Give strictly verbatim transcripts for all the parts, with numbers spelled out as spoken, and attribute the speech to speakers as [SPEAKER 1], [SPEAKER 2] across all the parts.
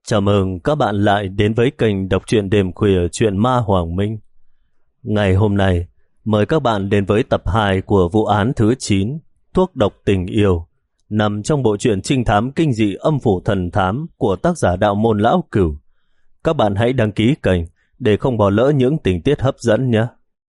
[SPEAKER 1] Chào mừng các bạn lại đến với kênh đọc truyện đêm khuya truyện ma Hoàng Minh. Ngày hôm nay, mời các bạn đến với tập hai của vụ án thứ chín, Thuốc độc tình yêu, nằm trong bộ truyện trinh thám kinh dị Âm phủ thần thám của tác giả Đạo Môn Lão Cửu. Các bạn hãy đăng ký kênh để không bỏ lỡ những tình tiết hấp dẫn nhé.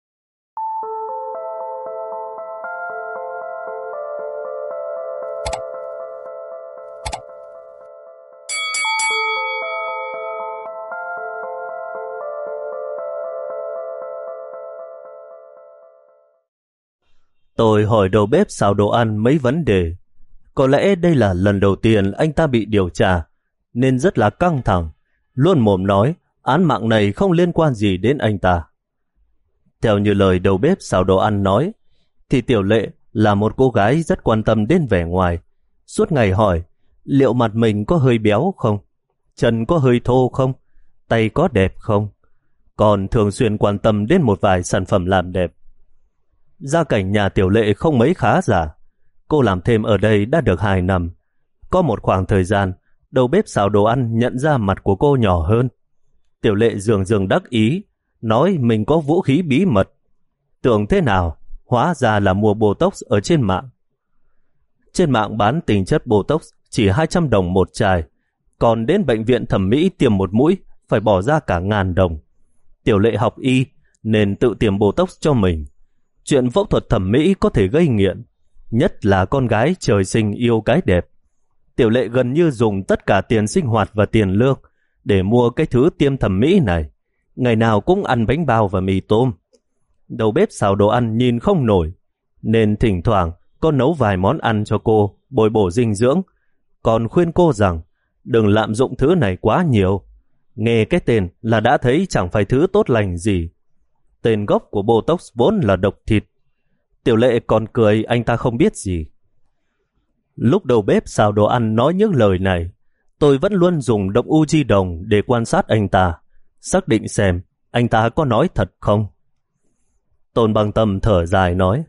[SPEAKER 1] Tôi hỏi đầu bếp xào đồ ăn mấy vấn đề. Có lẽ đây là lần đầu tiên anh ta bị điều tra, nên rất là căng thẳng, luôn mồm nói án mạng này không liên quan gì đến anh ta. Theo như lời đầu bếp xào đồ ăn nói, thì Tiểu Lệ là một cô gái rất quan tâm đến vẻ ngoài. Suốt ngày hỏi liệu mặt mình có hơi béo không, chân có hơi thô không, tay có đẹp không, còn thường xuyên quan tâm đến một vài sản phẩm làm đẹp. Gia cảnh nhà Tiểu Lệ không mấy khá giả. Cô làm thêm ở đây đã được hai năm. Có một khoảng thời gian, đầu bếp xào đồ ăn nhận ra mặt của cô nhỏ hơn. Tiểu Lệ dường dường đắc ý, nói mình có vũ khí bí mật. Tưởng thế nào, hóa ra là mua Botox ở trên mạng. Trên mạng bán tinh chất Botox chỉ hai trăm đồng một chai, còn đến bệnh viện thẩm mỹ tiêm một mũi phải bỏ ra cả ngàn đồng. Tiểu Lệ học y nên tự tiêm Botox cho mình. Chuyện phẫu thuật thẩm mỹ có thể gây nghiện, nhất là con gái trời sinh yêu cái đẹp. Tiểu Lệ gần như dùng tất cả tiền sinh hoạt và tiền lương để mua cái thứ tiêm thẩm mỹ này. Ngày nào cũng ăn bánh bao và mì tôm. Đầu bếp xào đồ ăn nhìn không nổi, nên thỉnh thoảng có nấu vài món ăn cho cô bồi bổ dinh dưỡng, còn khuyên cô rằng đừng lạm dụng thứ này quá nhiều. Nghe cái tên là đã thấy chẳng phải thứ tốt lành gì. Tên gốc của Botox vốn là độc thịt. Tiểu Lệ còn cười anh ta không biết gì. Lúc đầu bếp xào đồ ăn nói những lời này, tôi vẫn luôn dùng động u di đồng để quan sát anh ta, xác định xem anh ta có nói thật không. Tôn Bằng Tâm thở dài nói: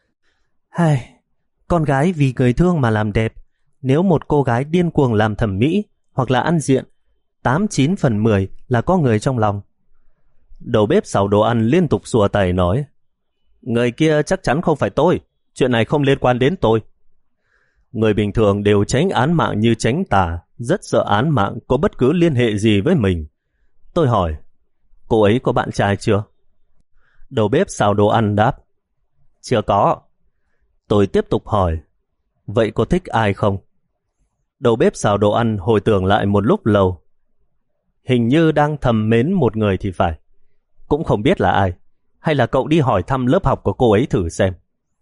[SPEAKER 1] Hai, con gái vì người thương mà làm đẹp. Nếu một cô gái điên cuồng làm thẩm mỹ hoặc là ăn diện, tám chín phần mười là có người trong lòng. Đầu bếp xào đồ ăn liên tục xua tay nói: Người kia chắc chắn không phải tôi, chuyện này không liên quan đến tôi. Người bình thường đều tránh án mạng như tránh tà, rất sợ án mạng có bất cứ liên hệ gì với mình. Tôi hỏi: Cô ấy có bạn trai chưa? Đầu bếp xào đồ ăn đáp: Chưa có. Tôi tiếp tục hỏi: Vậy cô thích ai không? Đầu bếp xào đồ ăn hồi tưởng lại một lúc lâu. Hình như đang thầm mến một người thì phải. Cũng không biết là ai. Hay là cậu đi hỏi thăm lớp học của cô ấy thử xem.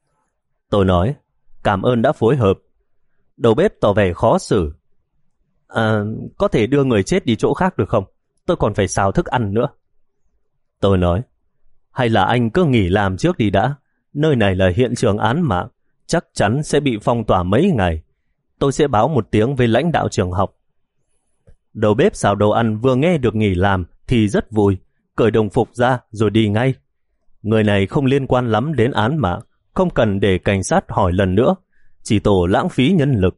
[SPEAKER 1] Tôi nói: Cảm ơn đã phối hợp. Đầu bếp tỏ vẻ khó xử. À, có thể đưa người chết đi chỗ khác được không? Tôi còn phải xào thức ăn nữa. Tôi nói: Hay là anh cứ nghỉ làm trước đi đã. Nơi này là hiện trường án mạng, chắc chắn sẽ bị phong tỏa mấy ngày. Tôi sẽ báo một tiếng với lãnh đạo trường học. Đầu bếp xào đồ ăn vừa nghe được nghỉ làm thì rất vui, cởi đồng phục ra rồi đi ngay. Người này không liên quan lắm đến án mạng, không cần để cảnh sát hỏi lần nữa, chỉ tổ lãng phí nhân lực.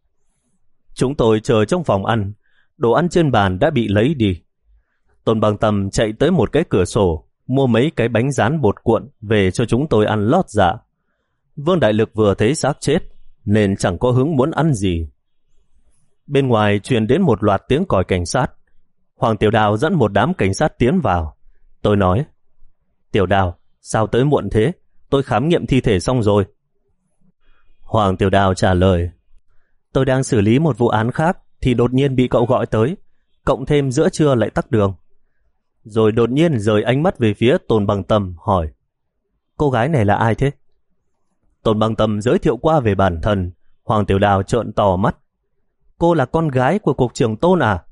[SPEAKER 1] Chúng tôi chờ trong phòng ăn, đồ ăn trên bàn đã bị lấy đi. Tôn Bằng Tâm chạy tới một cái cửa sổ, mua mấy cái bánh rán bột cuộn về cho chúng tôi ăn lót dạ. Vương Đại Lực vừa thấy xác chết nên chẳng có hứng muốn ăn gì. Bên ngoài truyền đến một loạt tiếng còi cảnh sát. Hoàng Tiểu Đào dẫn một đám cảnh sát tiến vào. Tôi nói: Tiểu Đào, sao tới muộn thế? Tôi khám nghiệm thi thể xong rồi. Hoàng Tiểu Đào trả lời: Tôi đang xử lý một vụ án khác thì đột nhiên bị cậu gọi tới, cộng thêm giữa trưa lại tắc đường. Rồi đột nhiên rời ánh mắt về phía Tôn Bằng Tâm hỏi: Cô gái này là ai thế? Tôn Bằng Tâm giới thiệu qua về bản thân. Hoàng Tiểu Đào trợn to mắt: Cô là con gái của cục trưởng Tôn à?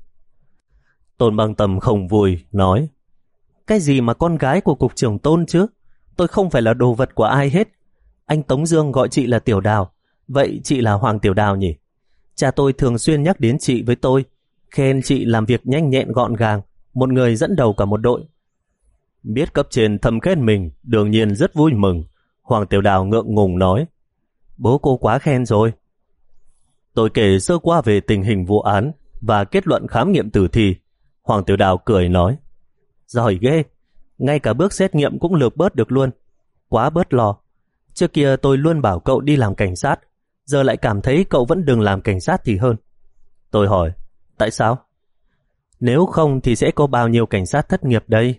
[SPEAKER 1] Tôn Bằng Tâm không vui, nói: Cái gì mà con gái của cục trưởng Tôn chứ? Tôi không phải là đồ vật của ai hết. Anh Tống Dương gọi chị là Tiểu Đào, vậy chị là Hoàng Tiểu Đào nhỉ? Cha tôi thường xuyên nhắc đến chị với tôi, khen chị làm việc nhanh nhẹn gọn gàng, một người dẫn đầu cả một đội. Biết cấp trên thầm khen mình, đương nhiên rất vui mừng. Hoàng Tiểu Đào ngượng ngùng nói: Bố cô quá khen rồi. Tôi kể sơ qua về tình hình vụ án, và kết luận khám nghiệm tử thi. Hoàng Tiểu Đào cười nói, giỏi ghê, ngay cả bước xét nghiệm cũng lược bớt được luôn. Quá bớt lo. Trước kia tôi luôn bảo cậu đi làm cảnh sát, giờ lại cảm thấy cậu vẫn đừng làm cảnh sát thì hơn. Tôi hỏi, tại sao? Nếu không thì sẽ có bao nhiêu cảnh sát thất nghiệp đây?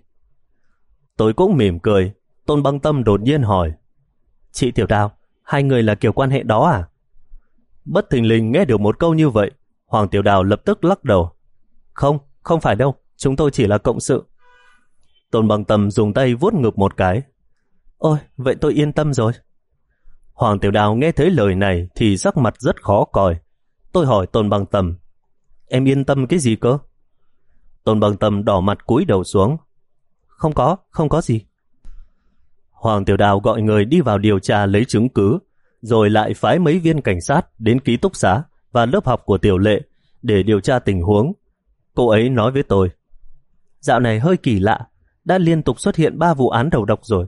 [SPEAKER 1] Tôi cũng mỉm cười. Tôn Băng Tâm đột nhiên hỏi, chị Tiểu Đào, hai người là kiểu quan hệ đó à? Bất thình lình nghe được một câu như vậy, Hoàng Tiểu Đào lập tức lắc đầu. Không, không phải đâu, chúng tôi chỉ là cộng sự. Tôn Băng Tâm dùng tay vuốt ngực một cái. Ôi, vậy tôi yên tâm rồi. Hoàng Tiểu Đào nghe thấy lời này thì sắc mặt rất khó coi. Tôi hỏi Tôn Băng Tâm, em yên tâm cái gì cơ? Tôn Băng Tâm đỏ mặt cúi đầu xuống. Không có, không có gì. Hoàng Tiểu Đào gọi người đi vào điều tra lấy chứng cứ, rồi lại phái mấy viên cảnh sát đến ký túc xá và lớp học của Tiểu Lệ để điều tra tình huống. Cô ấy nói với tôi, dạo này hơi kỳ lạ, đã liên tục xuất hiện ba vụ án đầu độc rồi.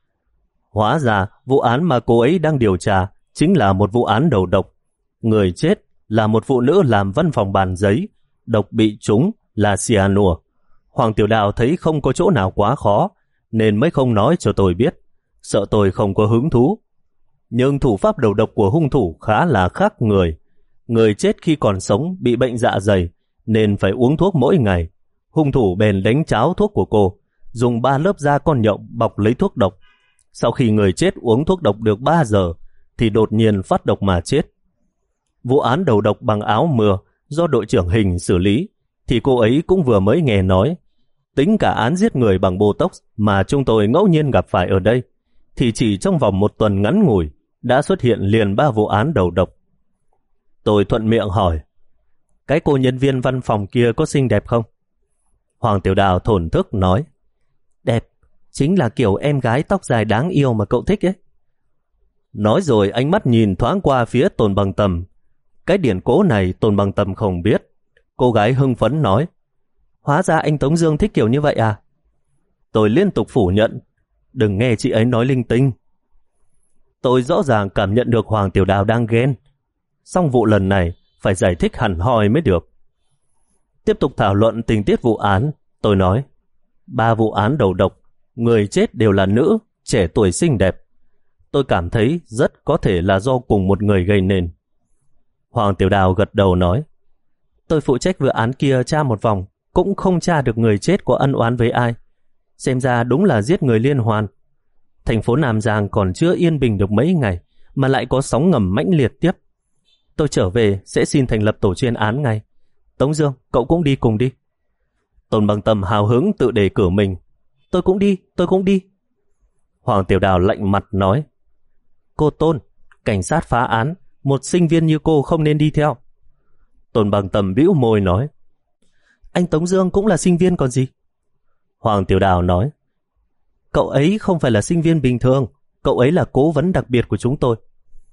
[SPEAKER 1] Hóa ra vụ án mà cô ấy đang điều tra chính là một vụ án đầu độc. Người chết là một phụ nữ làm văn phòng bàn giấy, độc bị trúng là cyanua. Hoàng Tiểu Đào thấy không có chỗ nào quá khó nên mới không nói cho tôi biết, sợ tôi không có hứng thú. Nhưng thủ pháp đầu độc của hung thủ khá là khác người. Người chết khi còn sống bị bệnh dạ dày nên phải uống thuốc mỗi ngày. Hung thủ bèn đánh cháo thuốc của cô, dùng ba lớp da con nhộng bọc lấy thuốc độc. Sau khi người chết uống thuốc độc được ba giờ thì đột nhiên phát độc mà chết. Vụ án đầu độc bằng áo mưa do đội trưởng Hình xử lý thì cô ấy cũng vừa mới nghe nói. Tính cả án giết người bằng Botox mà chúng tôi ngẫu nhiên gặp phải ở đây thì chỉ trong vòng một tuần ngắn ngủi đã xuất hiện liền ba vụ án đầu độc. Tôi thuận miệng hỏi, cái cô nhân viên văn phòng kia có xinh đẹp không? Hoàng Tiểu Đào thổn thức nói, đẹp, chính là kiểu em gái tóc dài đáng yêu mà cậu thích ấy. Nói rồi ánh mắt nhìn thoáng qua phía Tôn Băng Tâm. Cái điển cố này Tôn Băng Tâm không biết. Cô gái hưng phấn nói, hóa ra anh Tống Dương thích kiểu như vậy à? Tôi liên tục phủ nhận, đừng nghe chị ấy nói linh tinh. Tôi rõ ràng cảm nhận được Hoàng Tiểu Đào đang ghen. Xong vụ lần này phải giải thích hẳn hoi mới được. Tiếp tục thảo luận tình tiết vụ án, tôi nói, ba vụ án đầu độc, người chết đều là nữ, trẻ tuổi xinh đẹp. Tôi cảm thấy rất có thể là do cùng một người gây nên. Hoàng Tiểu Đào gật đầu nói, tôi phụ trách vụ án kia tra một vòng, cũng không tra được người chết có ân oán với ai. Xem ra đúng là giết người liên hoàn. Thành phố Nam Giang còn chưa yên bình được mấy ngày mà lại có sóng ngầm mãnh liệt tiếp. Tôi trở về sẽ xin thành lập tổ chuyên án ngay. Tống Dương, cậu cũng đi cùng đi. Tôn Băng Tâm hào hứng tự đề cử mình. Tôi cũng đi, tôi cũng đi. Hoàng Tiểu Đào lạnh mặt nói, cô Tôn, cảnh sát phá án, một sinh viên như cô không nên đi theo. Tôn Băng Tâm bĩu môi nói, anh Tống Dương cũng là sinh viên còn gì. Hoàng Tiểu Đào nói, cậu ấy không phải là sinh viên bình thường, cậu ấy là cố vấn đặc biệt của chúng tôi.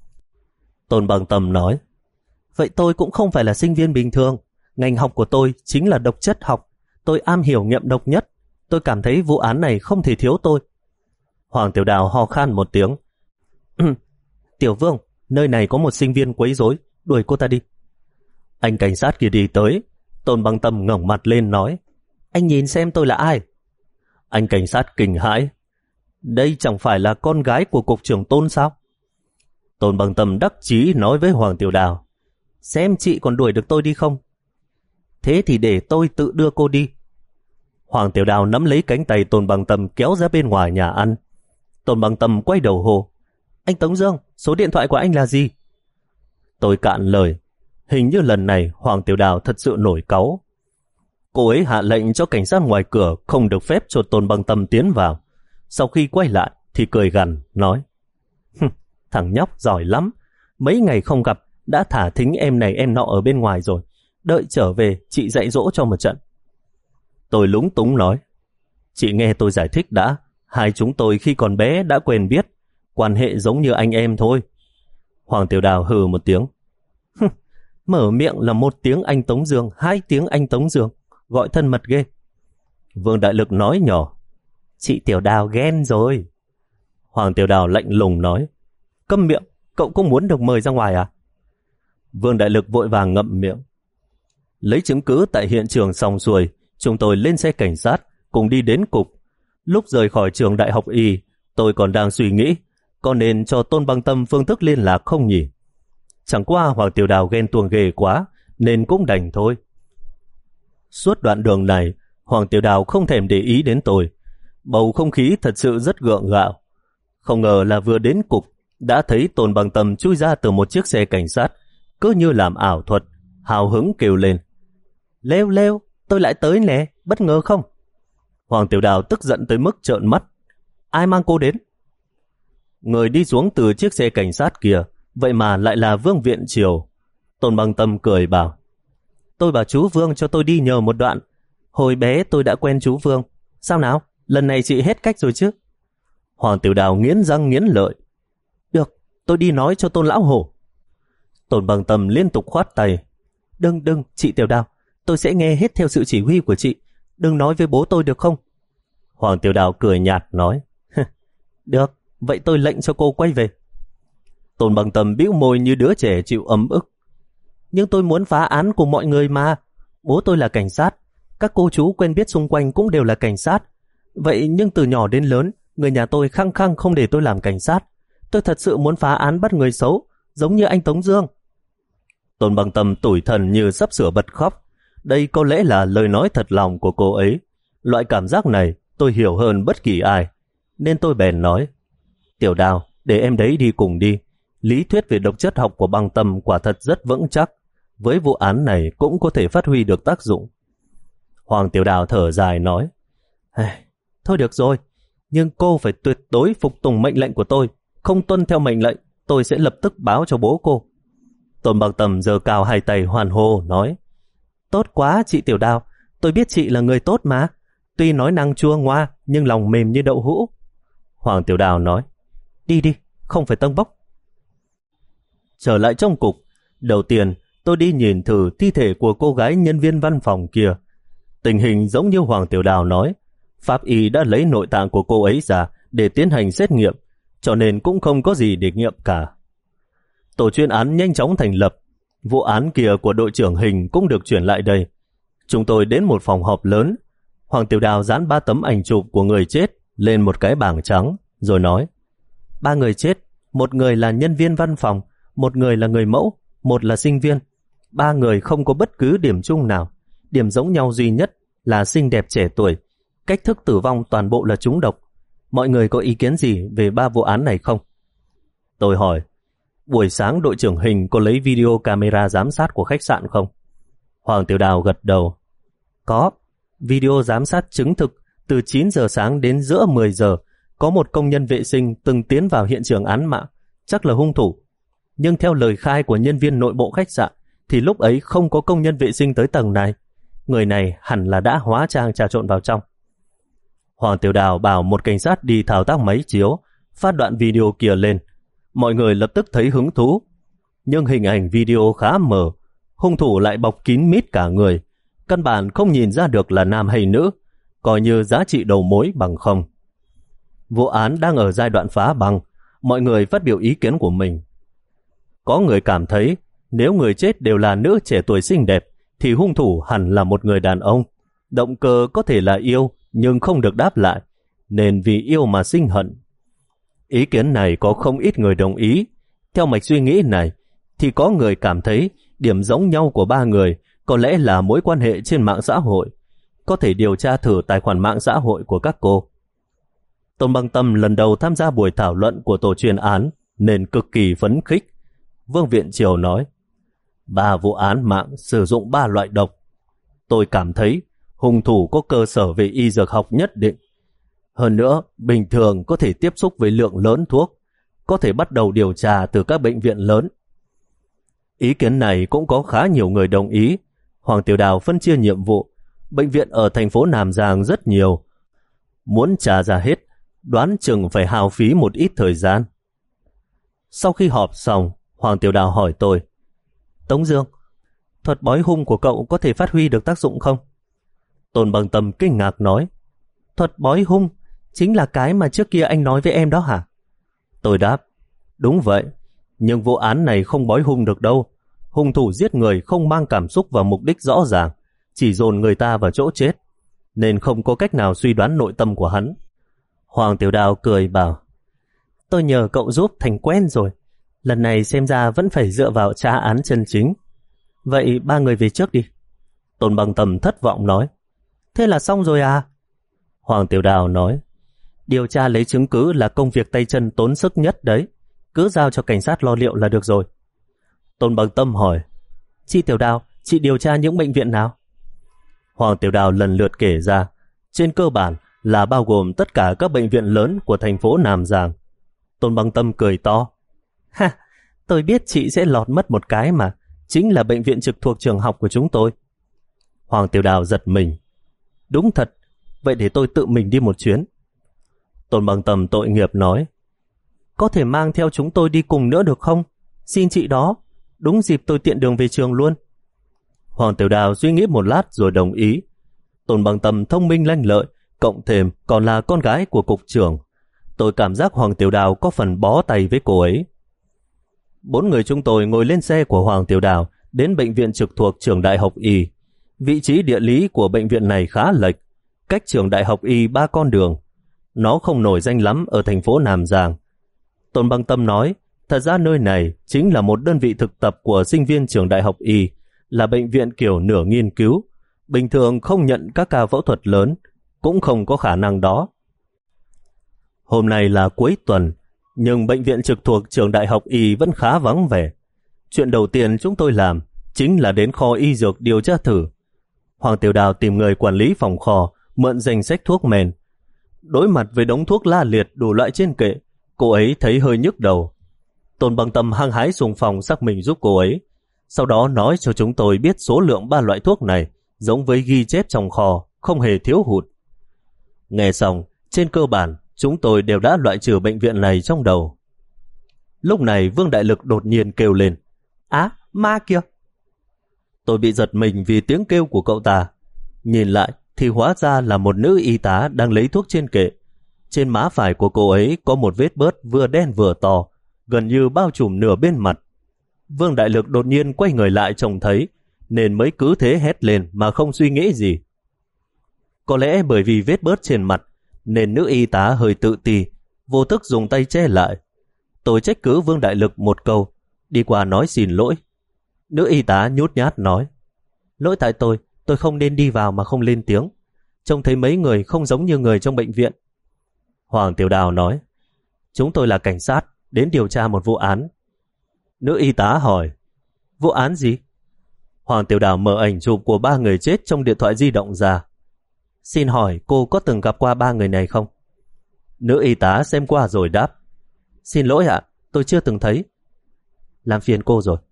[SPEAKER 1] Tôn Băng Tâm nói, vậy tôi cũng không phải là sinh viên bình thường, ngành học của tôi chính là độc chất học, tôi am hiểu nghiệm độc nhất, tôi cảm thấy vụ án này không thể thiếu tôi. Hoàng Tiểu Đào ho khan một tiếng. Tiểu Vương, nơi này có một sinh viên quấy rối, đuổi cô ta đi. Anh cảnh sát kia đi tới. Tôn Băng Tâm ngẩng mặt lên nói, anh nhìn xem tôi là ai? Anh cảnh sát kinh hãi, đây chẳng phải là con gái của cục trưởng Tôn sao? Tôn Băng Tâm đắc chí nói với Hoàng Tiểu Đào, xem chị còn đuổi được tôi đi không? Thế thì để tôi tự đưa cô đi. Hoàng Tiểu Đào nắm lấy cánh tay Tôn Băng Tâm kéo ra bên ngoài nhà ăn. Tôn Băng Tâm quay đầu hô, anh Tống Dương, số điện thoại của anh là gì? Tôi cạn lời. Hình như lần này Hoàng Tiểu Đào thật sự nổi cáu. Cô ấy hạ lệnh cho cảnh sát ngoài cửa không được phép cho Tôn Băng Tâm tiến vào. Sau khi quay lại thì cười gằn nói, thằng nhóc giỏi lắm, mấy ngày không gặp đã thả thính em này em nọ ở bên ngoài rồi, đợi trở về chị dạy dỗ cho một trận. Tôi lúng túng nói, chị nghe tôi giải thích đã, hai chúng tôi khi còn bé đã quen biết, quan hệ giống như anh em thôi. Hoàng Tiểu Đào hừ một tiếng, mở miệng là một tiếng anh Tống Dương, hai tiếng anh Tống Dương, gọi thân mật ghê. Vương Đại Lực nói nhỏ, chị Tiểu Đào ghen rồi. Hoàng Tiểu Đào lạnh lùng nói, câm miệng, cậu cũng muốn được mời ra ngoài à? Vương Đại Lực vội vàng ngậm miệng. Lấy chứng cứ tại hiện trường xong xuôi, chúng tôi lên xe cảnh sát, cùng đi đến cục. Lúc rời khỏi trường đại học y, tôi còn đang suy nghĩ, có nên cho Tôn Băng Tâm phương thức liên lạc không nhỉ? Chẳng qua Hoàng Tiểu Đào ghen tuông ghê quá, nên cũng đành thôi. Suốt đoạn đường này, Hoàng Tiểu Đào không thèm để ý đến tôi. Bầu không khí thật sự rất gượng gạo. Không ngờ là vừa đến cục, đã thấy Tôn Băng Tâm chui ra từ một chiếc xe cảnh sát, cứ như làm ảo thuật, hào hứng kêu lên. Lêu lêu, tôi lại tới nè, bất ngờ không? Hoàng Tiểu Đào tức giận tới mức trợn mắt. Ai mang cô đến? Người đi xuống từ chiếc xe cảnh sát kia, vậy mà lại là Vương Viện Triều. Tôn Băng Tâm cười bảo. Tôi bảo chú Vương cho tôi đi nhờ một đoạn. Hồi bé tôi đã quen chú Vương. Sao nào, lần này chị hết cách rồi chứ? Hoàng Tiểu Đào nghiến răng nghiến lợi. Được, tôi đi nói cho Tôn Lão Hổ. Tôn Băng Tâm liên tục khoát tay. Đừng đừng, chị Tiểu Đào, tôi sẽ nghe hết theo sự chỉ huy của chị. Đừng nói với bố tôi được không? Hoàng Tiểu Đào cười nhạt nói. Được, vậy tôi lệnh cho cô quay về. Tôn Băng Tâm bĩu môi như đứa trẻ chịu ấm ức. Nhưng tôi muốn phá án cùng mọi người mà. Bố tôi là cảnh sát, các cô chú quen biết xung quanh cũng đều là cảnh sát. Vậy nhưng từ nhỏ đến lớn, người nhà tôi khăng khăng không để tôi làm cảnh sát. Tôi thật sự muốn phá án bắt người xấu, giống như anh Tống Dương. Tôn Băng Tâm tủi thân như sắp sửa bật khóc. Đây có lẽ là lời nói thật lòng của cô ấy. Loại cảm giác này tôi hiểu hơn bất kỳ ai. Nên tôi bèn nói. Tiểu Đào, để em đấy đi cùng đi. Lý thuyết về độc chất học của Băng Tâm quả thật rất vững chắc. Với vụ án này cũng có thể phát huy được tác dụng. Hoàng Tiểu Đào thở dài nói. Thôi được rồi, nhưng cô phải tuyệt đối phục tùng mệnh lệnh của tôi. Không tuân theo mệnh lệnh, tôi sẽ lập tức báo cho bố cô. Tôn Băng Tâm giơ cao hai tay hoan hô nói. Tốt quá chị Tiểu Đào, tôi biết chị là người tốt mà. Tuy nói năng chua ngoa, nhưng lòng mềm như đậu hũ. Hoàng Tiểu Đào nói. Đi đi, không phải tâng bốc. Trở lại trong cục, đầu tiên tôi đi nhìn thử thi thể của cô gái nhân viên văn phòng kia. Tình hình giống như Hoàng Tiểu Đào nói. Pháp y đã lấy nội tạng của cô ấy ra để tiến hành xét nghiệm, cho nên cũng không có gì để nghiệm cả. Tổ chuyên án nhanh chóng thành lập. Vụ án kia của đội trưởng Hình cũng được chuyển lại đây. Chúng tôi đến một phòng họp lớn. Hoàng Tiểu Đào dán ba tấm ảnh chụp của người chết lên một cái bảng trắng, rồi nói. Ba người chết, một người là nhân viên văn phòng, một người là người mẫu, một là sinh viên. Ba người không có bất cứ điểm chung nào. Điểm giống nhau duy nhất là xinh đẹp trẻ tuổi. Cách thức tử vong toàn bộ là trúng độc. Mọi người có ý kiến gì về ba vụ án này không? Tôi hỏi. Buổi sáng đội trưởng Hình có lấy video camera giám sát của khách sạn không? Hoàng Tiểu Đào gật đầu. Có. Video giám sát chứng thực từ chín giờ sáng đến giữa mười giờ có một công nhân vệ sinh từng tiến vào hiện trường án mạng, chắc là hung thủ. Nhưng theo lời khai của nhân viên nội bộ khách sạn thì lúc ấy không có công nhân vệ sinh tới tầng này. Người này hẳn là đã hóa trang trà trộn vào trong. Hoàng Tiểu Đào bảo một cảnh sát đi thao tác máy chiếu, phát đoạn video kia lên. Mọi người lập tức thấy hứng thú. Nhưng hình ảnh video khá mờ, hung thủ lại bọc kín mít cả người. Căn bản không nhìn ra được là nam hay nữ, coi như giá trị đầu mối bằng không. Vụ án đang ở giai đoạn phá băng, mọi người phát biểu ý kiến của mình. Có người cảm thấy nếu người chết đều là nữ trẻ tuổi xinh đẹp thì hung thủ hẳn là một người đàn ông. Động cơ có thể là yêu nhưng không được đáp lại, nên vì yêu mà sinh hận. Ý kiến này có không ít người đồng ý. Theo mạch suy nghĩ này thì có người cảm thấy điểm giống nhau của ba người có lẽ là mối quan hệ trên mạng xã hội. Có thể điều tra thử tài khoản mạng xã hội của các cô. Tôn Băng Tâm lần đầu tham gia buổi thảo luận của tổ chuyên án nên cực kỳ phấn khích. Vương Viện Triều nói, ba vụ án mạng sử dụng ba loại độc. Tôi cảm thấy hung thủ có cơ sở về y dược học nhất định. Hơn nữa, bình thường có thể tiếp xúc với lượng lớn thuốc, có thể bắt đầu điều tra từ các bệnh viện lớn. Ý kiến này cũng có khá nhiều người đồng ý. Hoàng Tiểu Đào phân chia nhiệm vụ. Bệnh viện ở thành phố Nam Giang rất nhiều. Muốn trả ra hết, đoán chừng phải hao phí một ít thời gian. Sau khi họp xong, Hoàng Tiểu Đào hỏi tôi, Tống Dương, thuật bói hung của cậu có thể phát huy được tác dụng không? Tôn Băng Tâm kinh ngạc nói, thuật bói hung chính là cái mà trước kia anh nói với em đó hả? Tôi đáp, đúng vậy, nhưng vụ án này không bói hung được đâu. hung thủ giết người không mang cảm xúc và mục đích rõ ràng, chỉ dồn người ta vào chỗ chết, nên không có cách nào suy đoán nội tâm của hắn. Hoàng Tiểu Đào cười bảo, tôi nhờ cậu giúp thành quen rồi, lần này xem ra vẫn phải dựa vào tra án chân chính. Vậy ba người về trước đi. Tôn Băng Tâm thất vọng nói, thế là xong rồi à? Hoàng Tiểu Đào nói, điều tra lấy chứng cứ là công việc tay chân tốn sức nhất đấy, cứ giao cho cảnh sát lo liệu là được rồi. Tôn Băng Tâm hỏi, chị Tiểu Đào, chị điều tra những bệnh viện nào? Hoàng Tiểu Đào lần lượt kể ra, trên cơ bản là bao gồm tất cả các bệnh viện lớn của thành phố Nam Giang. Tôn Băng Tâm cười to, ha, tôi biết chị sẽ lọt mất một cái mà, chính là bệnh viện trực thuộc trường học của chúng tôi. Hoàng Tiểu Đào giật mình, đúng thật, vậy để tôi tự mình đi một chuyến. Tôn Băng Tâm tội nghiệp nói, có thể mang theo chúng tôi đi cùng nữa được không? Xin chị đó, đúng dịp tôi tiện đường về trường luôn. Hoàng Tiểu Đào suy nghĩ một lát rồi đồng ý. Tôn Băng Tâm thông minh lanh lợi, cộng thêm còn là con gái của cục trưởng. Tôi cảm giác Hoàng Tiểu Đào có phần bó tay với cô ấy. Bốn người chúng tôi ngồi lên xe của Hoàng Tiểu Đào đến bệnh viện trực thuộc trường Đại học Y. Vị trí địa lý của bệnh viện này khá lệch, cách trường Đại học Y ba con đường. Nó không nổi danh lắm ở thành phố Nam Giang. Tôn Băng Tâm nói, thật ra nơi này chính là một đơn vị thực tập của sinh viên trường Đại học Y, là bệnh viện kiểu nửa nghiên cứu, bình thường không nhận các ca phẫu thuật lớn, cũng không có khả năng đó. Hôm nay là cuối tuần, nhưng bệnh viện trực thuộc trường Đại học Y vẫn khá vắng vẻ. Chuyện đầu tiên chúng tôi làm chính là đến kho y dược điều tra thử. Hoàng Tiểu Đào tìm người quản lý phòng kho, mượn danh sách thuốc men. Đối mặt với đống thuốc la liệt đủ loại trên kệ, cô ấy thấy hơi nhức đầu. Tôn Băng Tâm hăng hái xung phong xác minh giúp cô ấy, sau đó nói cho chúng tôi biết số lượng ba loại thuốc này giống với ghi chép trong kho, không hề thiếu hụt. Nghe xong, trên cơ bản chúng tôi đều đã loại trừ bệnh viện này trong đầu. Lúc này Vương Đại Lực đột nhiên kêu lên, á, ma kìa! Tôi bị giật mình vì tiếng kêu của cậu ta. Nhìn lại thì hóa ra là một nữ y tá đang lấy thuốc trên kệ. Trên má phải của cô ấy có một vết bớt vừa đen vừa to, gần như bao trùm nửa bên mặt. Vương Đại Lực đột nhiên quay người lại trông thấy, nên mới cứ thế hét lên mà không suy nghĩ gì. Có lẽ bởi vì vết bớt trên mặt, nên nữ y tá hơi tự ti, vô thức dùng tay che lại. Tôi trách cứ Vương Đại Lực một câu, đi qua nói xin lỗi. Nữ y tá nhút nhát nói, lỗi tại tôi, tôi không nên đi vào mà không lên tiếng. Trông thấy mấy người không giống như người trong bệnh viện. Hoàng Tiểu Đào nói, chúng tôi là cảnh sát, đến điều tra một vụ án. Nữ y tá hỏi, vụ án gì? Hoàng Tiểu Đào mở ảnh chụp của ba người chết trong điện thoại di động ra. Xin hỏi cô có từng gặp qua ba người này không? Nữ y tá xem qua rồi đáp, xin lỗi ạ, tôi chưa từng thấy. Làm phiền cô rồi.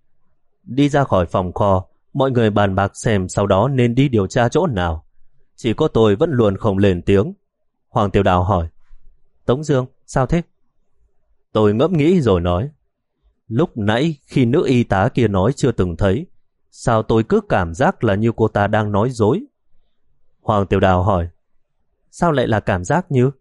[SPEAKER 1] Đi ra khỏi phòng kho, mọi người bàn bạc xem sau đó nên đi điều tra chỗ nào. Chỉ có tôi vẫn luôn không lên tiếng. Hoàng Tiểu Đào hỏi, Tống Dương, sao thế? Tôi ngẫm nghĩ rồi nói, lúc nãy khi nữ y tá kia nói chưa từng thấy, sao tôi cứ cảm giác là như cô ta đang nói dối? Hoàng Tiểu Đào hỏi, sao lại là cảm giác như?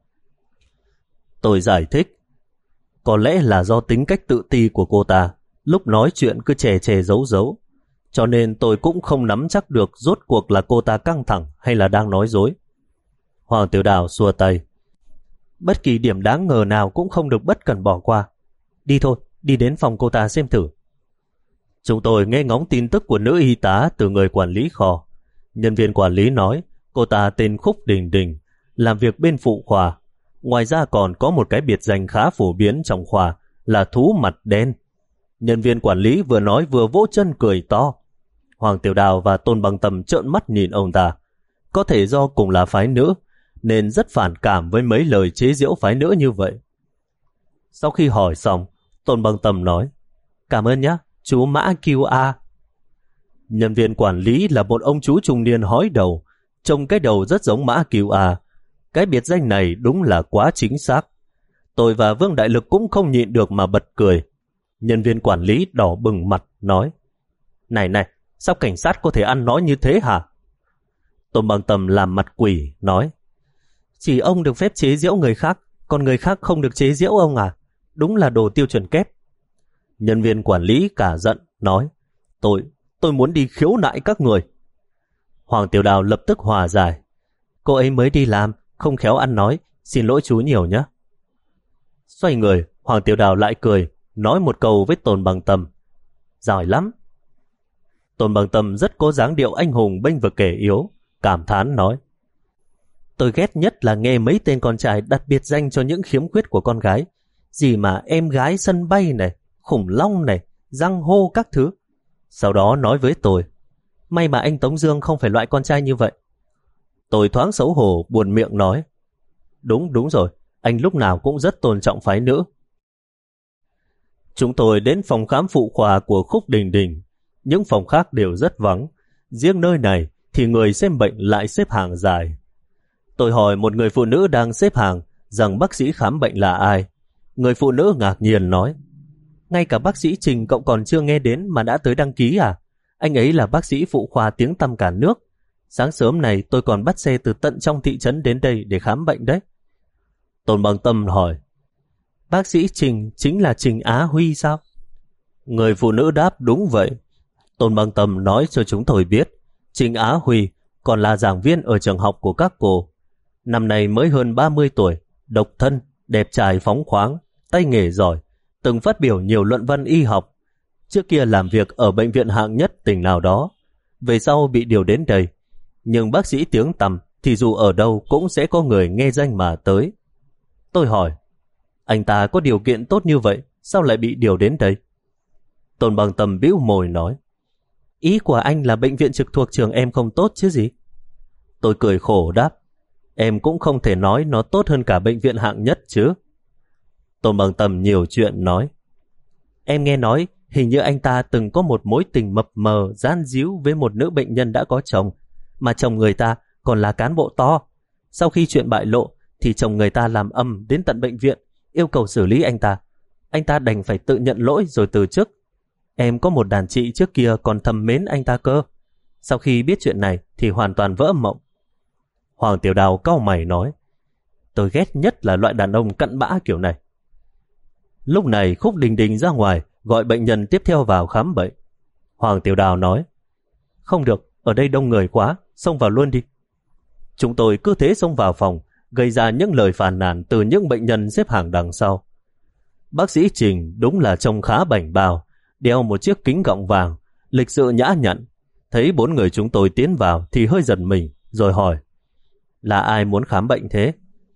[SPEAKER 1] Tôi giải thích, có lẽ là do tính cách tự ti của cô ta, lúc nói chuyện cứ chè chè giấu giấu, cho nên tôi cũng không nắm chắc được rốt cuộc là cô ta căng thẳng hay là đang nói dối. Hoàng Tiểu Đào xua tay, bất kỳ điểm đáng ngờ nào cũng không được bất cần bỏ qua. Đi thôi, đi đến phòng cô ta xem thử. Chúng tôi nghe ngóng tin tức của nữ y tá từ người quản lý kho. Nhân viên quản lý nói cô ta tên Khúc Đình Đình, làm việc bên phụ khoa. Ngoài ra còn có một cái biệt danh khá phổ biến trong khoa là thú mặt đen. Nhân viên quản lý vừa nói vừa vỗ chân cười to. Hoàng Tiểu Đào và Tôn Băng Tâm trợn mắt nhìn ông ta. Có thể do cùng là phái nữ nên rất phản cảm với mấy lời chế giễu phái nữ như vậy. Sau khi hỏi xong, Tôn Băng Tâm nói, cảm ơn nhé, chú Mã Kiêu A. Nhân viên quản lý là một ông chú trung niên hói đầu, trông cái đầu rất giống Mã Kiêu A. Cái biệt danh này đúng là quá chính xác. Tôi và Vương Đại Lực cũng không nhịn được mà bật cười. Nhân viên quản lý đỏ bừng mặt nói, này này, sao cảnh sát có thể ăn nói như thế hả? Tôn Băng Tâm làm mặt quỷ nói, chỉ ông được phép chế giễu người khác, còn người khác không được chế giễu ông à? Đúng là đồ tiêu chuẩn kép. Nhân viên quản lý cả giận nói, tôi, tôi muốn đi khiếu nại các người. Hoàng Tiểu Đào lập tức hòa giải. Cô ấy mới đi làm, không khéo ăn nói, xin lỗi chú nhiều nhé. Xoay người, Hoàng Tiểu Đào lại cười, nói một câu với Tôn Bằng Tâm. Giỏi lắm. Tôn Bằng Tâm rất có dáng điệu anh hùng bênh vực kẻ yếu, cảm thán nói, tôi ghét nhất là nghe mấy tên con trai đặt biệt danh cho những khiếm khuyết của con gái. Gì mà em gái sân bay này, khủng long này, răng hô các thứ. Sau đó nói với tôi, may mà anh Tống Dương không phải loại con trai như vậy. Tôi thoáng xấu hổ buồn miệng nói, đúng đúng rồi, anh lúc nào cũng rất tôn trọng phái nữ. Chúng tôi đến phòng khám phụ khoa của Khúc Đình Đình. Những phòng khác đều rất vắng, riêng nơi này thì người xem bệnh lại xếp hàng dài. Tôi hỏi một người phụ nữ đang xếp hàng rằng bác sĩ khám bệnh là ai. Người phụ nữ ngạc nhiên nói, ngay cả bác sĩ Trình cậu còn chưa nghe đến mà đã tới đăng ký à? Anh ấy là bác sĩ phụ khoa tiếng tăm cả nước. Sáng sớm này tôi còn bắt xe từ tận trong thị trấn đến đây để khám bệnh đấy. Tôn Bằng Tâm hỏi, bác sĩ Trình chính là Trình Á Huy sao? Người phụ nữ đáp, đúng vậy. Tôn Bằng Tâm nói cho chúng tôi biết, Trình Á Huy còn là giảng viên ở trường học của các cô. Năm nay mới hơn ba mươi tuổi, độc thân, đẹp trai phóng khoáng, tay nghề giỏi, từng phát biểu nhiều luận văn y học. Trước kia làm việc ở bệnh viện hạng nhất tỉnh nào đó, về sau bị điều đến đây. Nhưng bác sĩ tiếng tăm thì dù ở đâu cũng sẽ có người nghe danh mà tới. Tôi hỏi, anh ta có điều kiện tốt như vậy, sao lại bị điều đến đây? Tôn Bằng Tâm bĩu môi nói, ý của anh là bệnh viện trực thuộc trường em không tốt chứ gì? Tôi cười khổ đáp, em cũng không thể nói nó tốt hơn cả bệnh viện hạng nhất chứ. Tôn Bằng Tâm nhiều chuyện nói, em nghe nói hình như anh ta từng có một mối tình mập mờ gian díu với một nữ bệnh nhân đã có chồng, mà chồng người ta còn là cán bộ to. Sau khi chuyện bại lộ thì chồng người ta làm âm đến tận bệnh viện, yêu cầu xử lý anh ta. Anh ta đành phải tự nhận lỗi rồi từ chức. Em có một đàn chị trước kia còn thầm mến anh ta cơ. Sau khi biết chuyện này thì hoàn toàn vỡ mộng. Hoàng Tiểu Đào cau mày nói, tôi ghét nhất là loại đàn ông cặn bã kiểu này. Lúc này Khúc Đình Đình ra ngoài gọi bệnh nhân tiếp theo vào khám bệnh. Hoàng Tiểu Đào nói, không được, ở đây đông người quá, xông vào luôn đi. Chúng tôi cứ thế xông vào phòng, gây ra những lời phàn nàn từ những bệnh nhân xếp hàng đằng sau. Bác sĩ Trình đúng là trông khá bảnh bao, đeo một chiếc kính gọng vàng, lịch sự nhã nhặn. Thấy bốn người chúng tôi tiến vào thì hơi giật mình, rồi hỏi, là ai muốn khám bệnh thế?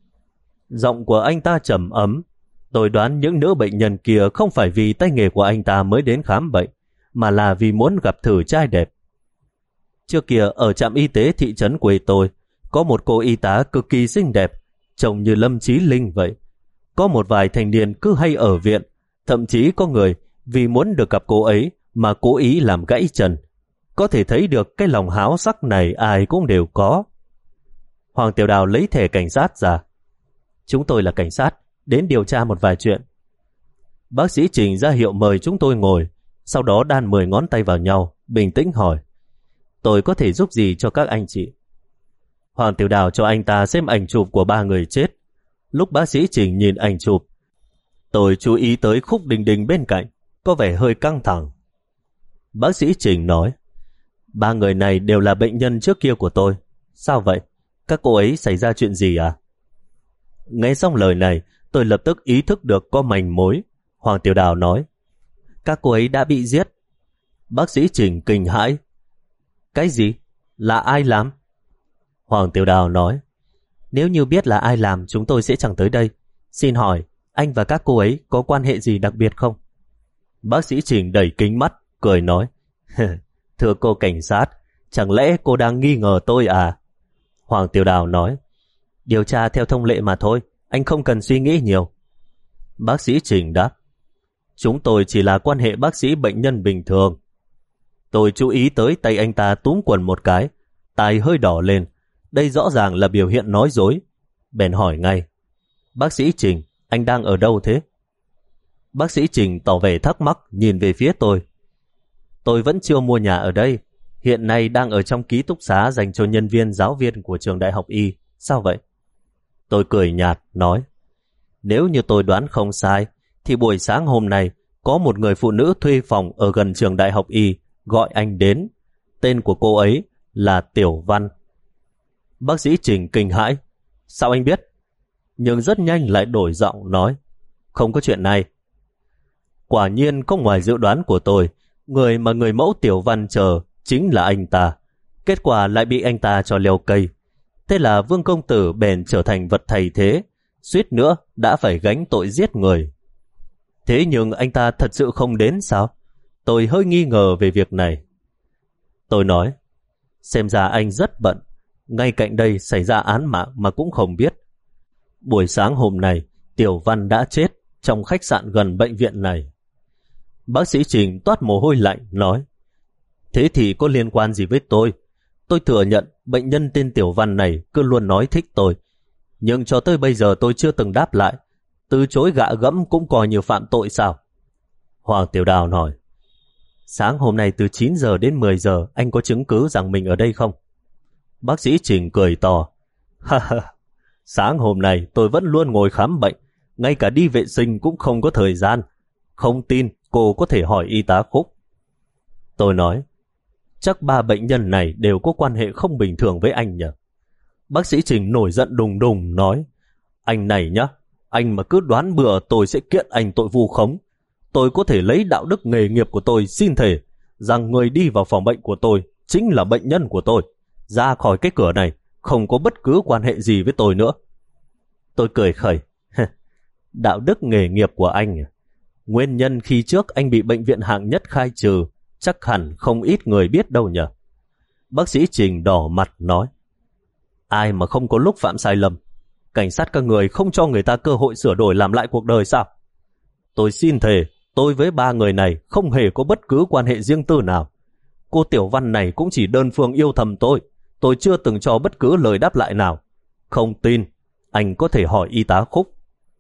[SPEAKER 1] Giọng của anh ta trầm ấm. Tôi đoán những nữ bệnh nhân kia không phải vì tay nghề của anh ta mới đến khám bệnh, mà là vì muốn gặp thử trai đẹp. Trước kia ở trạm y tế thị trấn quê tôi, có một cô y tá cực kỳ xinh đẹp, trông như Lâm Chí Linh vậy. Có một vài thanh niên cứ hay ở viện, thậm chí có người vì muốn được gặp cô ấy mà cố ý làm gãy chân. Có thể thấy được cái lòng háo sắc này ai cũng đều có. Hoàng Tiểu Đào lấy thẻ cảnh sát ra. Chúng tôi là cảnh sát, đến điều tra một vài chuyện. Bác sĩ Trình ra hiệu mời chúng tôi ngồi, sau đó đan mười ngón tay vào nhau, bình tĩnh hỏi, tôi có thể giúp gì cho các anh chị? Hoàng Tiểu Đào cho anh ta xem ảnh chụp của ba người chết. Lúc bác sĩ Trình nhìn ảnh chụp, tôi chú ý tới Khúc Đình Đình bên cạnh, có vẻ hơi căng thẳng. Bác sĩ Trình nói, ba người này đều là bệnh nhân trước kia của tôi. Sao vậy? Các cô ấy xảy ra chuyện gì à? Nghe xong lời này, tôi lập tức ý thức được có manh mối. Hoàng Tiểu Đào nói, các cô ấy đã bị giết. Bác sĩ Trình kinh hãi. Cái gì? Là ai làm? Hoàng Tiểu Đào nói, nếu như biết là ai làm chúng tôi sẽ chẳng tới đây. Xin hỏi, anh và các cô ấy có quan hệ gì đặc biệt không? Bác sĩ Trình đẩy kính mắt, cười nói, thưa cô cảnh sát, chẳng lẽ cô đang nghi ngờ tôi à? Hoàng Tiểu Đào nói, điều tra theo thông lệ mà thôi, anh không cần suy nghĩ nhiều. Bác sĩ Trình đáp, chúng tôi chỉ là quan hệ bác sĩ bệnh nhân bình thường. Tôi chú ý tới tay anh ta túm quần một cái, tai hơi đỏ lên. Đây rõ ràng là biểu hiện nói dối. Bèn hỏi ngay, bác sĩ Trình, anh đang ở đâu thế? Bác sĩ Trình tỏ vẻ thắc mắc nhìn về phía tôi. Tôi vẫn chưa mua nhà ở đây, hiện nay đang ở trong ký túc xá dành cho nhân viên giáo viên của trường đại học Y. Sao vậy? Tôi cười nhạt nói, nếu như tôi đoán không sai thì buổi sáng hôm nay có một người phụ nữ thuê phòng ở gần trường đại học Y gọi anh đến. Tên của cô ấy là Tiểu Văn. Bác sĩ Trình kinh hãi. Sao anh biết? Nhưng rất nhanh lại đổi giọng nói, không có chuyện này. Quả nhiên không ngoài dự đoán của tôi, người mà người mẫu Tiểu Văn chờ chính là anh ta. Kết quả lại bị anh ta cho leo cây. Thế là Vương công tử bèn trở thành vật thay thế, suýt nữa đã phải gánh tội giết người. Thế nhưng anh ta thật sự không đến sao? Tôi hơi nghi ngờ về việc này. Tôi nói, xem ra anh rất bận, ngay cạnh đây xảy ra án mạng mà cũng không biết. Buổi sáng hôm nay, Tiểu Văn đã chết trong khách sạn gần bệnh viện này. Bác sĩ Trình toát mồ hôi lạnh nói, thế thì có liên quan gì với tôi? Tôi thừa nhận bệnh nhân tên Tiểu Văn này cứ luôn nói thích tôi, nhưng cho tới bây giờ tôi chưa từng đáp lại. Từ chối gạ gẫm cũng coi như phạm tội sao? Hoàng Tiểu Đào hỏi, sáng hôm nay từ chín giờ đến mười giờ anh có chứng cứ rằng mình ở đây không? Bác sĩ Trình cười to, ha ha, sáng hôm nay tôi vẫn luôn ngồi khám bệnh, ngay cả đi vệ sinh cũng không có thời gian. Không tin cô có thể hỏi y tá Khúc. Tôi nói, chắc ba bệnh nhân này đều có quan hệ không bình thường với anh nhỉ? Bác sĩ Trình nổi giận đùng đùng nói, anh này nhá, anh mà cứ đoán bừa tôi sẽ kiện anh tội vu khống. Tôi có thể lấy đạo đức nghề nghiệp của tôi xin thề rằng người đi vào phòng bệnh của tôi chính là bệnh nhân của tôi. Ra khỏi cái cửa này không có bất cứ quan hệ gì với tôi nữa. Tôi cười khẩy, đạo đức nghề nghiệp của anh, nguyên nhân khi trước anh bị bệnh viện hạng nhất khai trừ chắc hẳn không ít người biết đâu nhỉ? Bác sĩ Trình đỏ mặt nói, ai mà không có lúc phạm sai lầm? Cảnh sát các người không cho người ta cơ hội sửa đổi làm lại cuộc đời sao? Tôi xin thề, tôi với ba người này không hề có bất cứ quan hệ riêng tư nào. Cô Tiểu Văn này cũng chỉ đơn phương yêu thầm tôi. Tôi chưa từng cho bất cứ lời đáp lại nào. Không tin, anh có thể hỏi y tá Khúc.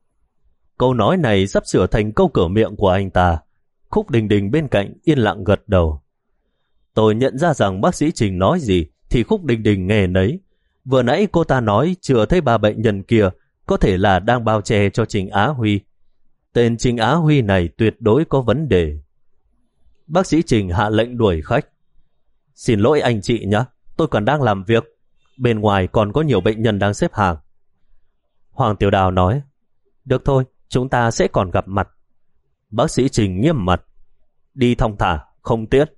[SPEAKER 1] Câu nói này sắp sửa thành câu cửa miệng của anh ta. Khúc Đình Đình bên cạnh yên lặng gật đầu. Tôi nhận ra rằng bác sĩ Trình nói gì thì Khúc Đình Đình nghe nấy. Vừa nãy cô ta nói chưa thấy ba bệnh nhân kia có thể là đang bao che cho Trình Á Huy. Tên Trình Á Huy này tuyệt đối có vấn đề. Bác sĩ Trình hạ lệnh đuổi khách. Xin lỗi anh chị nhé, tôi còn đang làm việc. Bên ngoài còn có nhiều bệnh nhân đang xếp hàng. Hoàng Tiểu Đào nói, được thôi, chúng ta sẽ còn gặp mặt. Bác sĩ Trình nghiêm mặt, đi thong thả, không tiếc.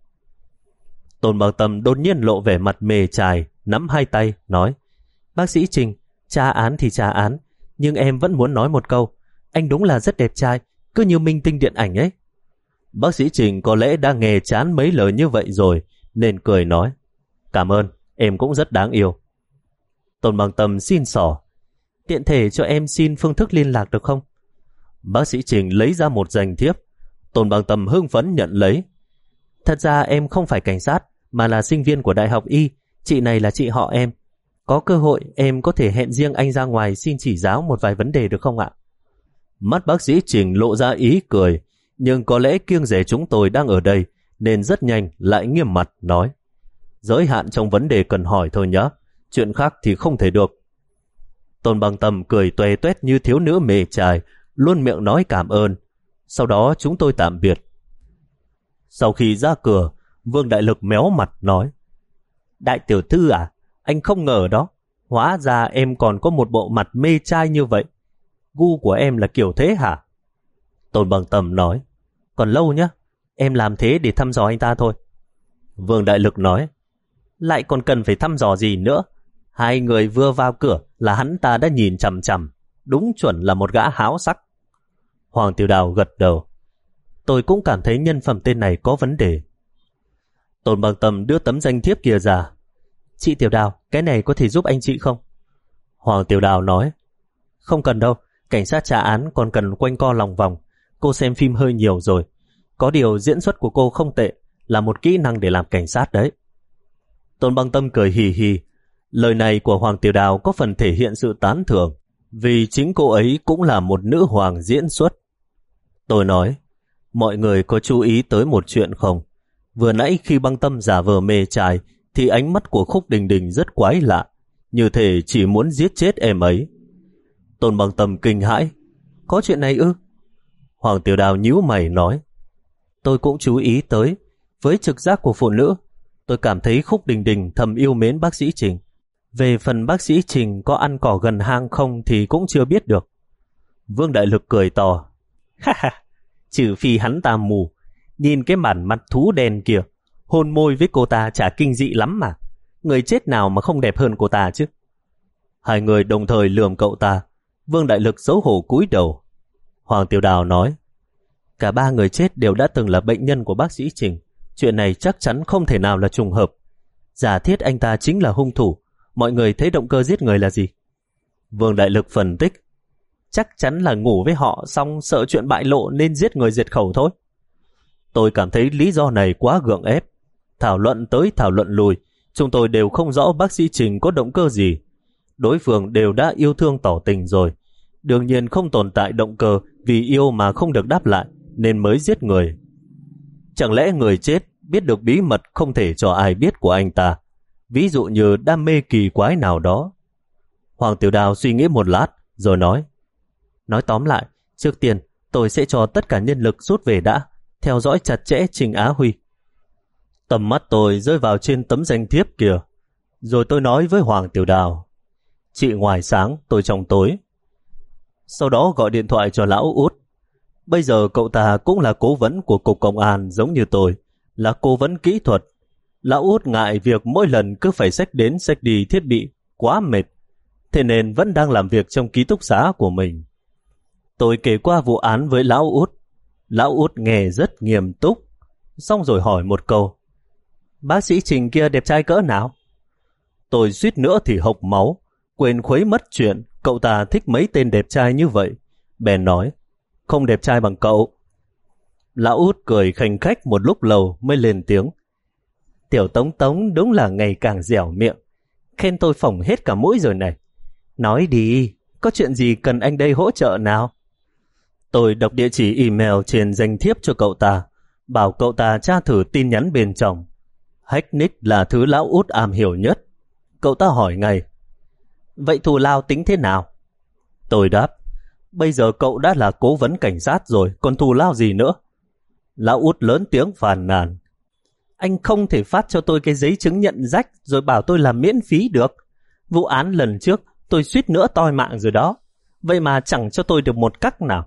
[SPEAKER 1] Tôn Bằng Tâm đột nhiên lộ vẻ mặt mề chài, nắm hai tay, nói, bác sĩ Trình, tra án thì tra án, nhưng em vẫn muốn nói một câu, anh đúng là rất đẹp trai, cứ như minh tinh điện ảnh ấy. Bác sĩ Trình có lẽ đã nghe chán mấy lời như vậy rồi, nên cười nói, cảm ơn, em cũng rất đáng yêu. Tôn Bằng Tâm xin xỏ, tiện thể cho em xin phương thức liên lạc được không? Bác sĩ Trình lấy ra một danh thiếp. Tôn Bằng Tâm hưng phấn nhận lấy. Thật ra em không phải cảnh sát, mà là sinh viên của Đại học Y. Chị này là chị họ em. Có cơ hội em có thể hẹn riêng anh ra ngoài xin chỉ giáo một vài vấn đề được không ạ? Mắt bác sĩ Trình lộ ra ý cười, nhưng có lẽ kiêng dè chúng tôi đang ở đây, nên rất nhanh lại nghiêm mặt nói, giới hạn trong vấn đề cần hỏi thôi nhé, chuyện khác thì không thể được. Tôn Bằng Tâm cười tuè tuét như thiếu nữ mề chài, luôn miệng nói cảm ơn. Sau đó chúng tôi tạm biệt. Sau khi ra cửa, Vương Đại Lực méo mặt nói, đại tiểu thư à, anh không ngờ đó, hóa ra em còn có một bộ mặt mê trai như vậy. Gu của em là kiểu thế hả? Tôn Bằng Tâm nói, còn lâu nhá, em làm thế để thăm dò anh ta thôi. Vương Đại Lực nói, lại còn cần phải thăm dò gì nữa? Hai người vừa vào cửa là hắn ta đã nhìn chằm chằm, đúng chuẩn là một gã háo sắc. Hoàng Tiểu Đào gật đầu, tôi cũng cảm thấy nhân phẩm tên này có vấn đề. Tôn Bằng Tâm đưa tấm danh thiếp kia ra. Chị Tiểu Đào, cái này có thể giúp anh chị không? Hoàng Tiểu Đào nói, không cần đâu, cảnh sát trả án còn cần quanh co lòng vòng. Cô xem phim hơi nhiều rồi. Có điều diễn xuất của cô không tệ, là một kỹ năng để làm cảnh sát đấy. Tôn Bằng Tâm cười hì hì. Lời này của Hoàng Tiểu Đào có phần thể hiện sự tán thưởng, vì chính cô ấy cũng là một nữ hoàng diễn xuất. Tôi nói, mọi người có chú ý tới một chuyện không? Vừa nãy khi Băng Tâm giả vờ mê trai thì ánh mắt của Khúc Đình Đình rất quái lạ, như thể chỉ muốn giết chết em ấy. Tôn Bằng Tâm kinh hãi, có chuyện này ư? Hoàng Tiểu Đào nhíu mày nói, Tôi cũng chú ý tới, với trực giác của phụ nữ, tôi cảm thấy Khúc Đình Đình thầm yêu mến bác sĩ Trình. Về phần bác sĩ Trình có ăn cỏ gần hang không thì cũng chưa biết được. Vương Đại Lực cười to. Ha ha, trừ phi hắn ta mù, nhìn cái bản mặt thú đen kìa, hôn môi với cô ta chả kinh dị lắm mà. Người chết nào mà không đẹp hơn cô ta chứ. Hai người đồng thời lườm cậu ta. Vương Đại Lực xấu hổ cúi đầu. Hoàng Tiểu Đào nói, cả ba người chết đều đã từng là bệnh nhân của bác sĩ Trình. Chuyện này chắc chắn không thể nào là trùng hợp. Giả thiết anh ta chính là hung thủ. Mọi người thấy động cơ giết người là gì? Vương Đại Lực phân tích, chắc chắn là ngủ với họ xong sợ chuyện bại lộ nên giết người diệt khẩu thôi. Tôi cảm thấy lý do này quá gượng ép. Thảo luận tới thảo luận lùi, chúng tôi đều không rõ bác sĩ Trình có động cơ gì. Đối phương đều đã yêu thương tỏ tình rồi. Đương nhiên không tồn tại động cơ vì yêu mà không được đáp lại nên mới giết người. Chẳng lẽ người chết biết được bí mật không thể cho ai biết của anh ta, ví dụ như đam mê kỳ quái nào đó? Hoàng Tiểu Đào suy nghĩ một lát rồi nói, nói tóm lại, trước tiên tôi sẽ cho tất cả nhân lực rút về đã, theo dõi chặt chẽ Trình Á Huy. Tầm mắt tôi rơi vào trên tấm danh thiếp kìa, rồi tôi nói với Hoàng Tiểu Đào, chị ngoài sáng, tôi trong tối. Sau đó gọi điện thoại cho lão Út. Bây giờ cậu ta cũng là cố vấn của Cục Công an giống như tôi, là cố vấn kỹ thuật. Lão Út ngại việc mỗi lần cứ phải xách đến xách đi thiết bị, quá mệt, thế nên vẫn đang làm việc trong ký túc xá của mình. Tôi kể qua vụ án với lão Út. Lão Út nghe rất nghiêm túc, xong rồi hỏi một câu, bác sĩ Trình kia đẹp trai cỡ nào? Tôi suýt nữa thì hộc máu, quên khuấy mất chuyện cậu ta thích mấy tên đẹp trai như vậy. Bèn nói, không đẹp trai bằng cậu. Lão Út cười khanh khách một lúc lâu mới lên tiếng, Tiểu Tống Tống đúng là ngày càng dẻo miệng, khen tôi phỏng hết cả mũi rồi này. Nói đi, có chuyện gì cần anh đây hỗ trợ nào? Tôi đọc địa chỉ email trên danh thiếp cho cậu ta, bảo cậu ta tra thử tin nhắn bên trong. Hack nick là thứ lão Út am hiểu nhất. Cậu ta hỏi ngay, vậy thù lao tính thế nào? Tôi đáp, bây giờ cậu đã là cố vấn cảnh sát rồi, còn thù lao gì nữa? Lão Út lớn tiếng phàn nàn, anh không thể phát cho tôi cái giấy chứng nhận rách rồi bảo tôi làm miễn phí được. Vụ án lần trước tôi suýt nữa toi mạng rồi đó, vậy mà chẳng cho tôi được một cắc nào.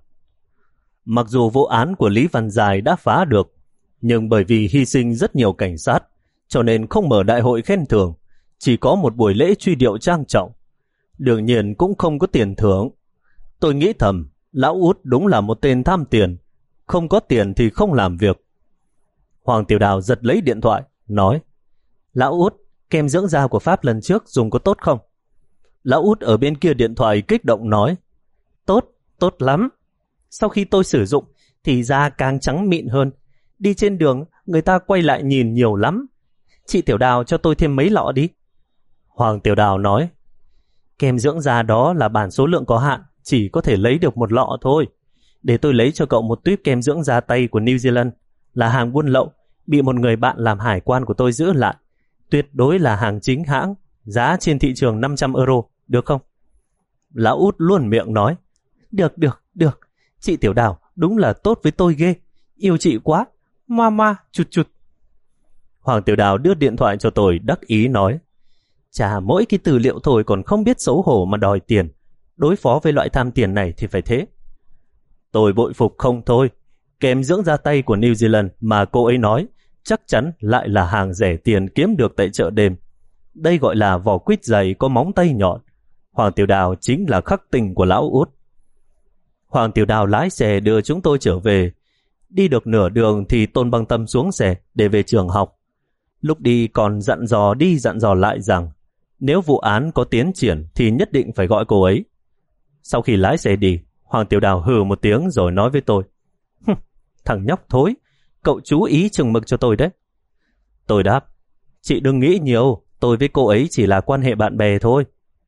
[SPEAKER 1] Mặc dù vụ án của Lý Văn Dài đã phá được, nhưng bởi vì hy sinh rất nhiều cảnh sát, cho nên không mở đại hội khen thưởng, chỉ có một buổi lễ truy điệu trang trọng. Đương nhiên cũng không có tiền thưởng. Tôi nghĩ thầm, lão Út đúng là một tên tham tiền, không có tiền thì không làm việc. Hoàng Tiểu Đào giật lấy điện thoại, nói, lão Út, kem dưỡng da của Pháp lần trước dùng có tốt không? Lão Út ở bên kia điện thoại kích động nói, tốt, tốt lắm. Sau khi tôi sử dụng thì da càng trắng mịn hơn. Đi trên đường người ta quay lại nhìn nhiều lắm. Chị Tiểu Đào cho tôi thêm mấy lọ đi. Hoàng Tiểu Đào nói, kem dưỡng da đó là bản số lượng có hạn, chỉ có thể lấy được một lọ thôi. Để tôi lấy cho cậu một tuýp kem dưỡng da Tây của New Zealand, là hàng buôn lậu, bị một người bạn làm hải quan của tôi giữ lại. Tuyệt đối là hàng chính hãng, giá trên thị trường năm trăm euro, được không? Lão Út luôn miệng nói, được, được, được. Chị Tiểu Đào đúng là tốt với tôi ghê, yêu chị quá, ma ma, chụt chụt. Hoàng Tiểu Đào đưa điện thoại cho tôi đắc ý nói, chà, mỗi cái tư liệu thôi còn không biết xấu hổ mà đòi tiền. Đối phó với loại tham tiền này thì phải thế. Tôi bội phục không thôi. Kem dưỡng da Tây của New Zealand mà cô ấy nói chắc chắn lại là hàng rẻ tiền kiếm được tại chợ đêm. Đây gọi là vỏ quýt dày có móng tay nhọn. Hoàng Tiểu Đào chính là khắc tinh của lão Út. Hoàng Tiểu Đào lái xe đưa chúng tôi trở về. Đi được nửa đường thì Tôn Băng Tâm xuống xe để về trường học. Lúc đi còn dặn dò đi dặn dò lại rằng nếu vụ án có tiến triển thì nhất định phải gọi cô ấy. Sau khi lái xe đi, Hoàng Tiểu Đào hừ một tiếng rồi nói với tôi, thằng nhóc thối, cậu chú ý chừng mực cho tôi đấy. Tôi đáp, chị đừng nghĩ nhiều, tôi với cô ấy chỉ là quan hệ bạn bè thôi.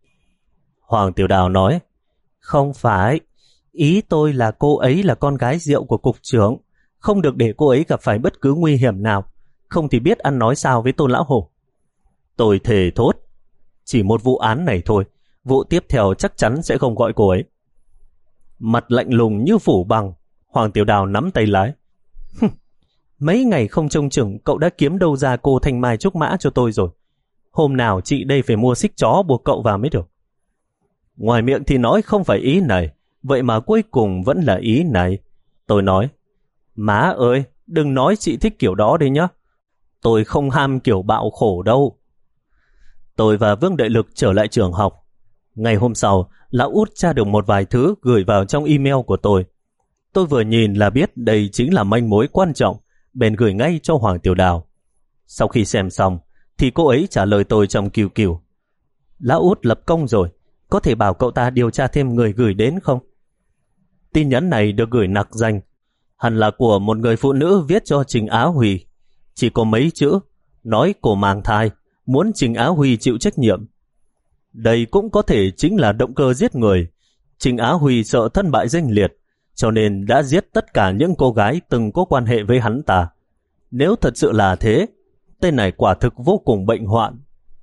[SPEAKER 1] Hoàng Tiểu Đào nói, không phải, ý tôi là cô ấy là con gái rượu của cục trưởng, không được để cô ấy gặp phải bất cứ nguy hiểm nào, không thì biết ăn nói sao với Tôn Lão Hổ. Tôi thề thốt, chỉ một vụ án này thôi, vụ tiếp theo chắc chắn sẽ không gọi cô ấy. Mặt lạnh lùng như phủ băng, Hoàng Tiểu Đào nắm tay lái. Mấy ngày không trông chừng cậu đã kiếm đâu ra cô thanh mai trúc mã cho tôi rồi. Hôm nào chị đây phải mua xích chó buộc cậu vào mới được. Ngoài miệng thì nói không phải ý này, vậy mà cuối cùng vẫn là ý này. Tôi nói, má ơi, đừng nói chị thích kiểu đó đi nhá. Tôi không ham kiểu bạo khổ đâu. Tôi và Vương Đại Lực trở lại trường học. Ngày hôm sau, lão út tra được một vài thứ gửi vào trong email của tôi. Tôi vừa nhìn là biết đây chính là manh mối quan trọng, bèn gửi ngay cho Hoàng Tiểu Đào. Sau khi xem xong, thì cô ấy trả lời tôi trong kiều kiều. Lão út lập công rồi, có thể bảo cậu ta điều tra thêm người gửi đến không? Tin nhắn này được gửi nặc danh, hẳn là của một người phụ nữ viết cho Trình Á Huy. Chỉ có mấy chữ, nói cô mang thai, muốn Trình Á Huy chịu trách nhiệm. Đây cũng có thể chính là động cơ giết người. Trình Á Huy sợ thân bại danh liệt, cho nên đã giết tất cả những cô gái từng có quan hệ với hắn ta. Nếu thật sự là thế, tên này quả thực vô cùng bệnh hoạn.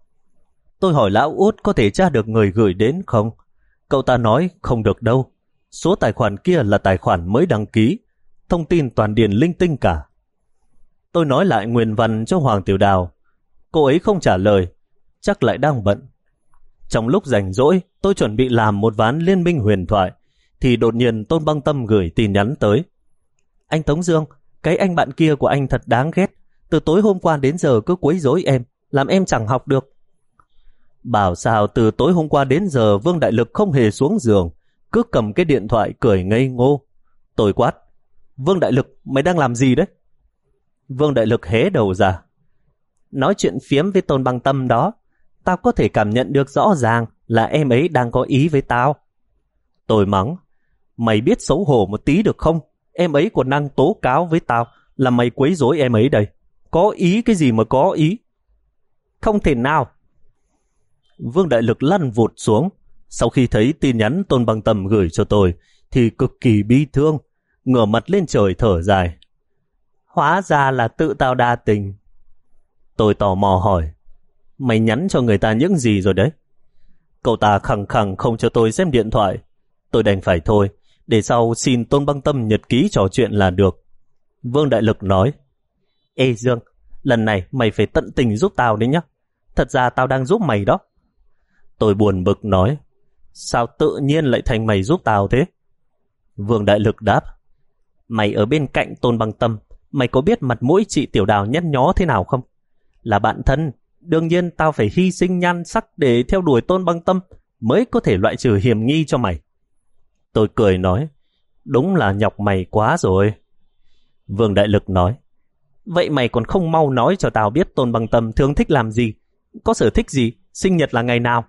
[SPEAKER 1] Tôi hỏi lão út có thể tra được người gửi đến không? Cậu ta nói không được đâu. Số tài khoản kia là tài khoản mới đăng ký, thông tin toàn điền linh tinh cả. Tôi nói lại nguyên văn cho Hoàng Tiểu Đào. Cô ấy không trả lời, chắc lại đang bận. Trong lúc rảnh rỗi, tôi chuẩn bị làm một ván liên minh huyền thoại, thì đột nhiên Tôn Băng Tâm gửi tin nhắn tới. Anh Tống Dương, cái anh bạn kia của anh thật đáng ghét. Từ tối hôm qua đến giờ cứ quấy rối em, làm em chẳng học được. Bảo sao từ tối hôm qua đến giờ Vương Đại Lực không hề xuống giường, cứ cầm cái điện thoại cười ngây ngô. Tôi quát, Vương Đại Lực, mày đang làm gì đấy? Vương Đại Lực hé đầu ra. Nói chuyện phiếm với Tôn Băng Tâm đó, tao có thể cảm nhận được rõ ràng là em ấy đang có ý với tao. Tôi mắng, mày biết xấu hổ một tí được không? Em ấy còn đang tố cáo với tao là mày quấy rối em ấy đây. Có ý cái gì mà có ý? Không thể nào. Vương Đại Lực lăn vụt xuống. Sau khi thấy tin nhắn Tôn Băng Tâm gửi cho tôi thì cực kỳ bi thương, ngửa mặt lên trời thở dài. Hóa ra là tự tao đa tình. Tôi tò mò hỏi, mày nhắn cho người ta những gì rồi đấy? Cậu ta khăng khăng không cho tôi xem điện thoại. Tôi đành phải thôi, để sau xin Tôn Băng Tâm nhật ký trò chuyện là được. Vương Đại Lực nói, ê Dương, lần này mày phải tận tình giúp tao đấy nhá. Thật ra tao đang giúp mày đó. Tôi buồn bực nói, sao tự nhiên lại thành mày giúp tao thế? Vương Đại Lực đáp, mày ở bên cạnh Tôn Băng Tâm, mày có biết mặt mũi chị Tiểu Đào nhăn nhó thế nào không? Là bạn thân, đương nhiên tao phải hy sinh nhan sắc để theo đuổi Tôn Băng Tâm mới có thể loại trừ hiểm nghi cho mày. Tôi cười nói, đúng là nhọc mày quá rồi. Vương Đại Lực nói, vậy mày còn không mau nói cho tao biết Tôn Băng Tâm thường thích làm gì, có sở thích gì, sinh nhật là ngày nào?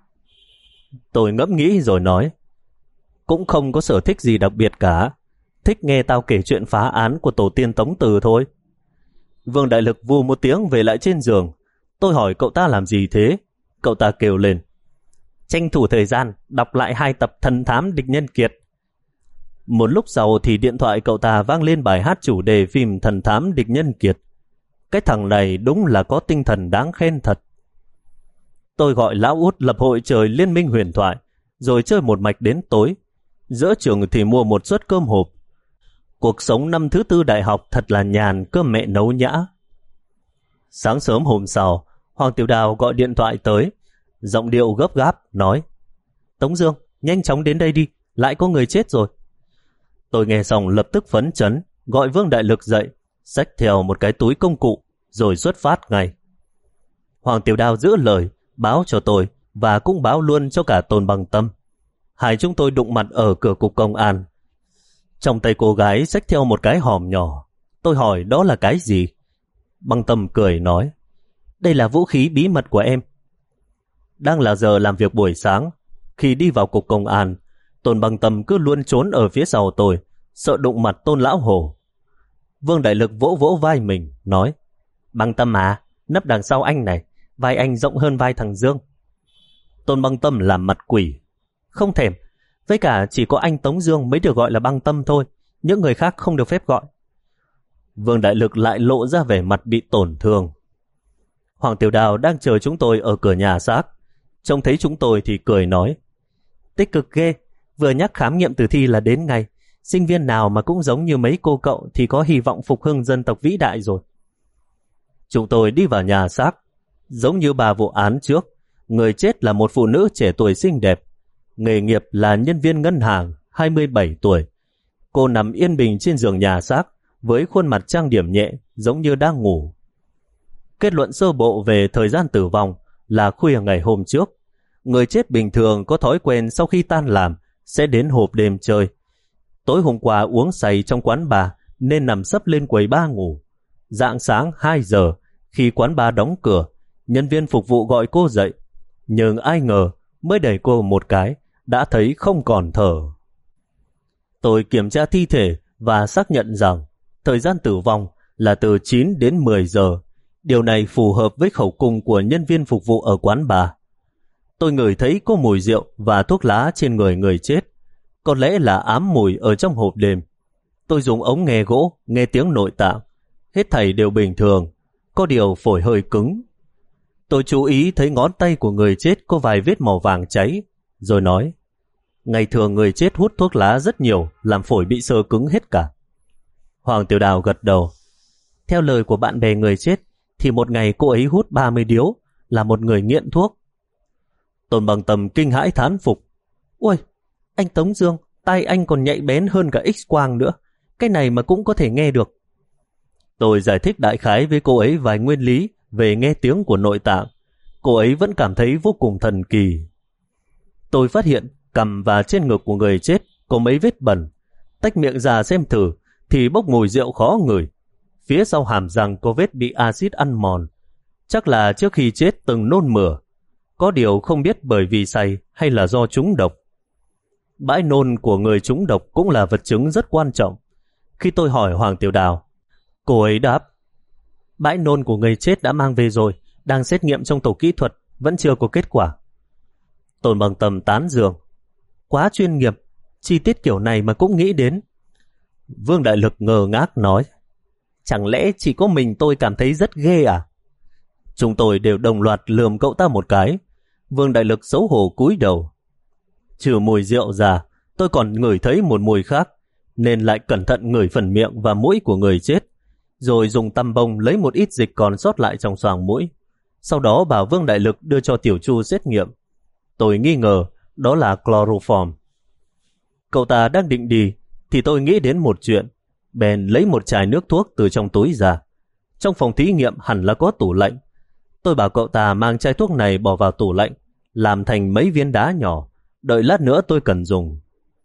[SPEAKER 1] Tôi ngẫm nghĩ rồi nói, cũng không có sở thích gì đặc biệt cả, thích nghe tao kể chuyện phá án của tổ tiên Tống Từ thôi. Vương Đại Lực vù một tiếng về lại trên giường. Tôi hỏi cậu ta làm gì thế? Cậu ta kêu lên, tranh thủ thời gian đọc lại hai tập Thần Thám Địch Nhân Kiệt. Một lúc sau thì điện thoại cậu ta vang lên bài hát chủ đề phim Thần Thám Địch Nhân Kiệt. Cái thằng này đúng là có tinh thần đáng khen thật. Tôi gọi lão út lập hội trời liên minh huyền thoại, rồi chơi một mạch đến tối. Giữa trường thì mua một suất cơm hộp. Cuộc sống năm thứ tư đại học thật là nhàn, cơm mẹ nấu nhã. Sáng sớm hôm sau, Hoàng Tiểu Đào gọi điện thoại tới, giọng điệu gấp gáp, nói, Tống Dương, nhanh chóng đến đây đi, lại có người chết rồi. Tôi nghe xong lập tức phấn chấn, gọi Vương Đại Lực dậy, xách theo một cái túi công cụ, rồi xuất phát ngay. Hoàng Tiểu Đào giữ lời, báo cho tôi và cũng báo luôn cho cả Tôn Băng Tâm. Hai chúng tôi đụng mặt ở cửa cục công an. Trong tay cô gái xách theo một cái hòm nhỏ. Tôi hỏi đó là cái gì? Băng Tâm cười nói, đây là vũ khí bí mật của em. Đang là giờ làm việc buổi sáng, khi đi vào cục công an, Tôn Băng Tâm cứ luôn trốn ở phía sau tôi, sợ đụng mặt Tôn Lão Hổ. Vương Đại Lực vỗ vỗ vai mình, nói, Băng Tâm à, nấp đằng sau anh này, vai anh rộng hơn vai thằng Dương. Tôn Băng Tâm làm mặt quỷ, không thèm, với cả chỉ có anh Tống Dương mới được gọi là Băng Tâm thôi, những người khác không được phép gọi. Vương Đại Lực lại lộ ra vẻ mặt bị tổn thương. Hoàng Tiểu Đào đang chờ chúng tôi ở cửa nhà xác, trông thấy chúng tôi thì cười nói, tích cực ghê, vừa nhắc khám nghiệm tử thi là đến ngay, Sinh viên nào mà cũng giống như mấy cô cậu thì có hy vọng phục hưng dân tộc vĩ đại rồi. Chúng tôi đi vào nhà xác. Giống như bà vụ án trước, người chết là một phụ nữ trẻ tuổi xinh đẹp. Nghề nghiệp là nhân viên ngân hàng, hai mươi bảy tuổi. Cô nằm yên bình trên giường nhà xác với khuôn mặt trang điểm nhẹ giống như đang ngủ. Kết luận sơ bộ về thời gian tử vong là khuya ngày hôm trước. Người chết bình thường có thói quen sau khi tan làm sẽ đến hộp đêm chơi. Tối hôm qua uống say trong quán bar nên nằm sấp lên quầy bar ngủ. Rạng sáng hai giờ, khi quán bar đóng cửa, nhân viên phục vụ gọi cô dậy. Nhưng ai ngờ mới đẩy cô một cái đã thấy không còn thở. Tôi kiểm tra thi thể và xác nhận rằng thời gian tử vong là từ chín đến mười giờ. Điều này phù hợp với khẩu cung của nhân viên phục vụ ở quán bar. Tôi ngửi thấy có mùi rượu và thuốc lá trên người người chết. Có lẽ là ám mùi ở trong hộp đêm. Tôi dùng ống nghe gỗ, nghe tiếng nội tạng. Hết thảy đều bình thường, có điều phổi hơi cứng. Tôi chú ý thấy ngón tay của người chết có vài vết màu vàng cháy, rồi nói, ngày thường người chết hút thuốc lá rất nhiều, làm phổi bị sơ cứng hết cả. Hoàng Tiểu Đào gật đầu. Theo lời của bạn bè người chết, thì một ngày cô ấy hút ba mươi điếu, là một người nghiện thuốc. Tôn Bằng Tầm kinh hãi thán phục. Ôi, anh Tống Dương, tai anh còn nhạy bén hơn cả X-quang nữa. Cái này mà cũng có thể nghe được. Tôi giải thích đại khái với cô ấy vài nguyên lý về nghe tiếng của nội tạng. Cô ấy vẫn cảm thấy vô cùng thần kỳ. Tôi phát hiện cằm và trên ngực của người chết có mấy vết bẩn. Tách miệng ra xem thử thì bốc mùi rượu khó ngửi. Phía sau hàm răng có vết bị axit ăn mòn. Chắc là trước khi chết từng nôn mửa. Có điều không biết bởi vì say hay là do trúng độc. Bãi nôn của người trúng độc cũng là vật chứng rất quan trọng. Khi tôi hỏi Hoàng Tiểu Đào, cô ấy đáp, bãi nôn của người chết đã mang về rồi, đang xét nghiệm trong tổ kỹ thuật, vẫn chưa có kết quả. Tôn Bằng Tầm tán dương, quá chuyên nghiệp, chi tiết kiểu này mà cũng nghĩ đến. Vương Đại Lực ngờ ngác nói, chẳng lẽ chỉ có mình tôi cảm thấy rất ghê à? Chúng tôi đều đồng loạt lườm cậu ta một cái. Vương Đại Lực xấu hổ cúi đầu. Trừ mùi rượu ra, tôi còn ngửi thấy một mùi khác, nên lại cẩn thận ngửi phần miệng và mũi của người chết, rồi dùng tăm bông lấy một ít dịch còn sót lại trong xoàng mũi. Sau đó bảo Vương Đại Lực đưa cho Tiểu Chu xét nghiệm. Tôi nghi ngờ đó là chloroform. Cậu ta đang định đi thì tôi nghĩ đến một chuyện, bèn lấy một chai nước thuốc từ trong túi ra. Trong phòng thí nghiệm hẳn là có tủ lạnh. Tôi bảo cậu ta mang chai thuốc này bỏ vào tủ lạnh, làm thành mấy viên đá nhỏ, đợi lát nữa tôi cần dùng.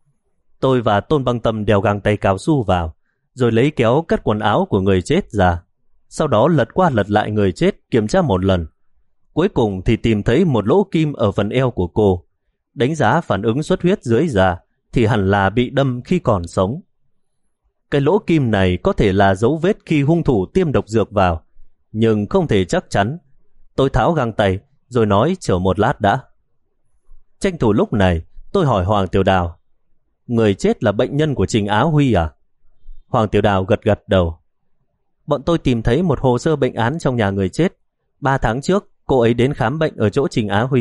[SPEAKER 1] Tôi và Tôn Băng Tâm đeo găng tay cao su vào, rồi lấy kéo cắt quần áo của người chết ra. Sau đó lật qua lật lại người chết kiểm tra một lần. Cuối cùng thì tìm thấy một lỗ kim ở phần eo của cô. Đánh giá phản ứng xuất huyết dưới da thì hẳn là bị đâm khi còn sống. Cái lỗ kim này có thể là dấu vết khi hung thủ tiêm độc dược vào, nhưng không thể chắc chắn. Tôi tháo găng tay rồi nói chờ một lát đã. Tranh thủ lúc này tôi hỏi Hoàng Tiểu Đào, người chết là bệnh nhân của Trình Á Huy à? Hoàng Tiểu Đào gật gật đầu. Bọn tôi tìm thấy một hồ sơ bệnh án trong nhà người chết. Ba tháng trước cô ấy đến khám bệnh ở chỗ Trình Á Huy.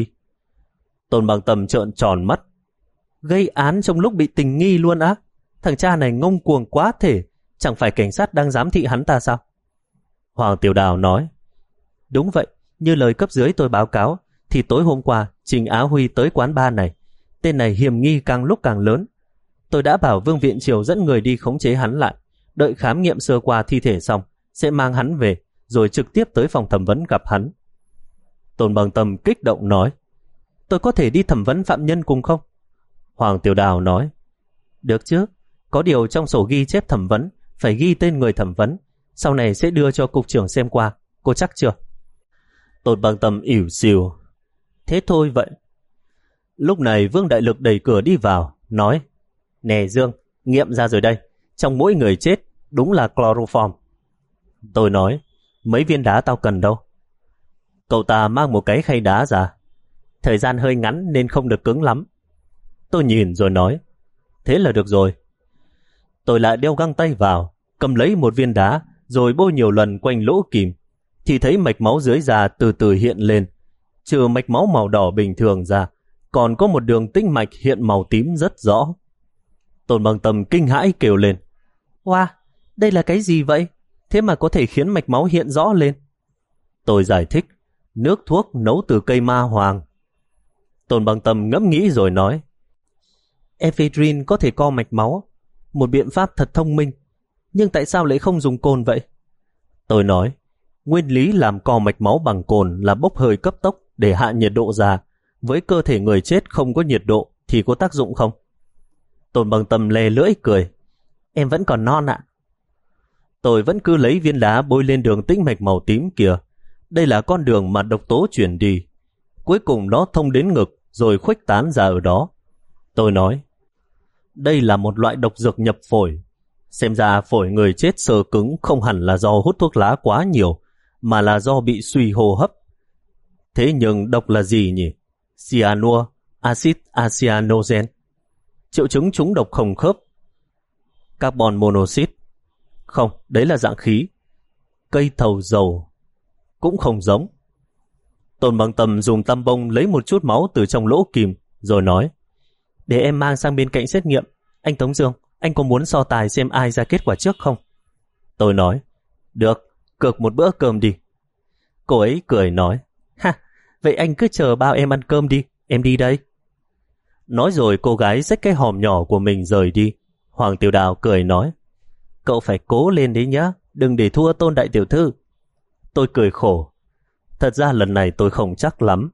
[SPEAKER 1] Tôn Bằng Tầm trợn tròn mắt. Gây án trong lúc bị tình nghi luôn á? Thằng cha này ngông cuồng quá thể. Chẳng phải cảnh sát đang giám thị hắn ta sao? Hoàng Tiểu Đào nói, đúng vậy, như lời cấp dưới tôi báo cáo thì tối hôm qua Trình Á Huy tới quán bar này. Tên này hiểm nghi càng lúc càng lớn. Tôi đã bảo Vương Viện Triều dẫn người đi khống chế hắn lại, đợi khám nghiệm sơ qua thi thể xong sẽ mang hắn về, rồi trực tiếp tới phòng thẩm vấn gặp hắn. Tôn Bằng Tâm kích động nói, tôi có thể đi thẩm vấn phạm nhân cùng không? Hoàng Tiểu Đào nói, được chứ, có điều trong sổ ghi chép thẩm vấn phải ghi tên người thẩm vấn, sau này sẽ đưa cho cục trưởng xem qua, cô chắc chưa? Tôn Bằng Tâm ỉu xìu, thế thôi vậy. Lúc này Vương Đại Lực đẩy cửa đi vào, nói, nè Dương, nghiệm ra rồi đây, trong mỗi người chết đúng là chloroform. Tôi nói, mấy viên đá tao cần đâu? Cậu ta mang một cái khay đá ra. Thời gian hơi ngắn nên không được cứng lắm. Tôi nhìn rồi nói, thế là được rồi. Tôi lại đeo găng tay vào, cầm lấy một viên đá, rồi bôi nhiều lần quanh lỗ kìm, thì thấy mạch máu dưới da từ từ hiện lên. Trừ mạch máu màu đỏ bình thường ra, còn có một đường tĩnh mạch hiện màu tím rất rõ. Tôn Băng Tâm kinh hãi kêu lên. Wow, đây là cái gì vậy? Thế mà có thể khiến mạch máu hiện rõ lên. Tôi giải thích, nước thuốc nấu từ cây ma hoàng. Tôn Băng Tâm ngẫm nghĩ rồi nói, ephedrine có thể co mạch máu, một biện pháp thật thông minh, nhưng tại sao lại không dùng cồn vậy? Tôi nói, nguyên lý làm co mạch máu bằng cồn là bốc hơi cấp tốc để hạ nhiệt độ ra. Với cơ thể người chết không có nhiệt độ thì có tác dụng không? Tôn Băng Tâm lè lưỡi cười, em vẫn còn non ạ. Tôi vẫn cứ lấy viên đá bôi lên đường tĩnh mạch màu tím kia. Đây là con đường mà độc tố chuyển đi. Cuối cùng nó thông đến ngực rồi khuếch tán ra ở đó. Tôi nói, đây là một loại độc dược nhập phổi. Xem ra phổi người chết xơ cứng không hẳn là do hút thuốc lá quá nhiều, mà là do bị suy hô hấp. Thế nhưng độc là gì nhỉ? Cyanua, axit acyanogen. Triệu chứng trúng độc không khớp. Carbon monoxide. Không, đấy là dạng khí. Cây thầu dầu. Cũng không giống. Tôn Băng Tâm dùng tăm bông lấy một chút máu từ trong lỗ kìm, rồi nói, để em mang sang bên cạnh xét nghiệm. Anh Tống Dương, anh có muốn so tài xem ai ra kết quả trước không? Tôi nói, được, cược một bữa cơm đi. Cô ấy cười nói, ha, vậy anh cứ chờ bao em ăn cơm đi, em đi đây. Nói rồi cô gái xách cái hòm nhỏ của mình rời đi. Hoàng Tiểu Đào cười nói, cậu phải cố lên đấy nhá, đừng để thua Tôn đại tiểu thư. Tôi cười khổ, thật ra lần này tôi không chắc lắm.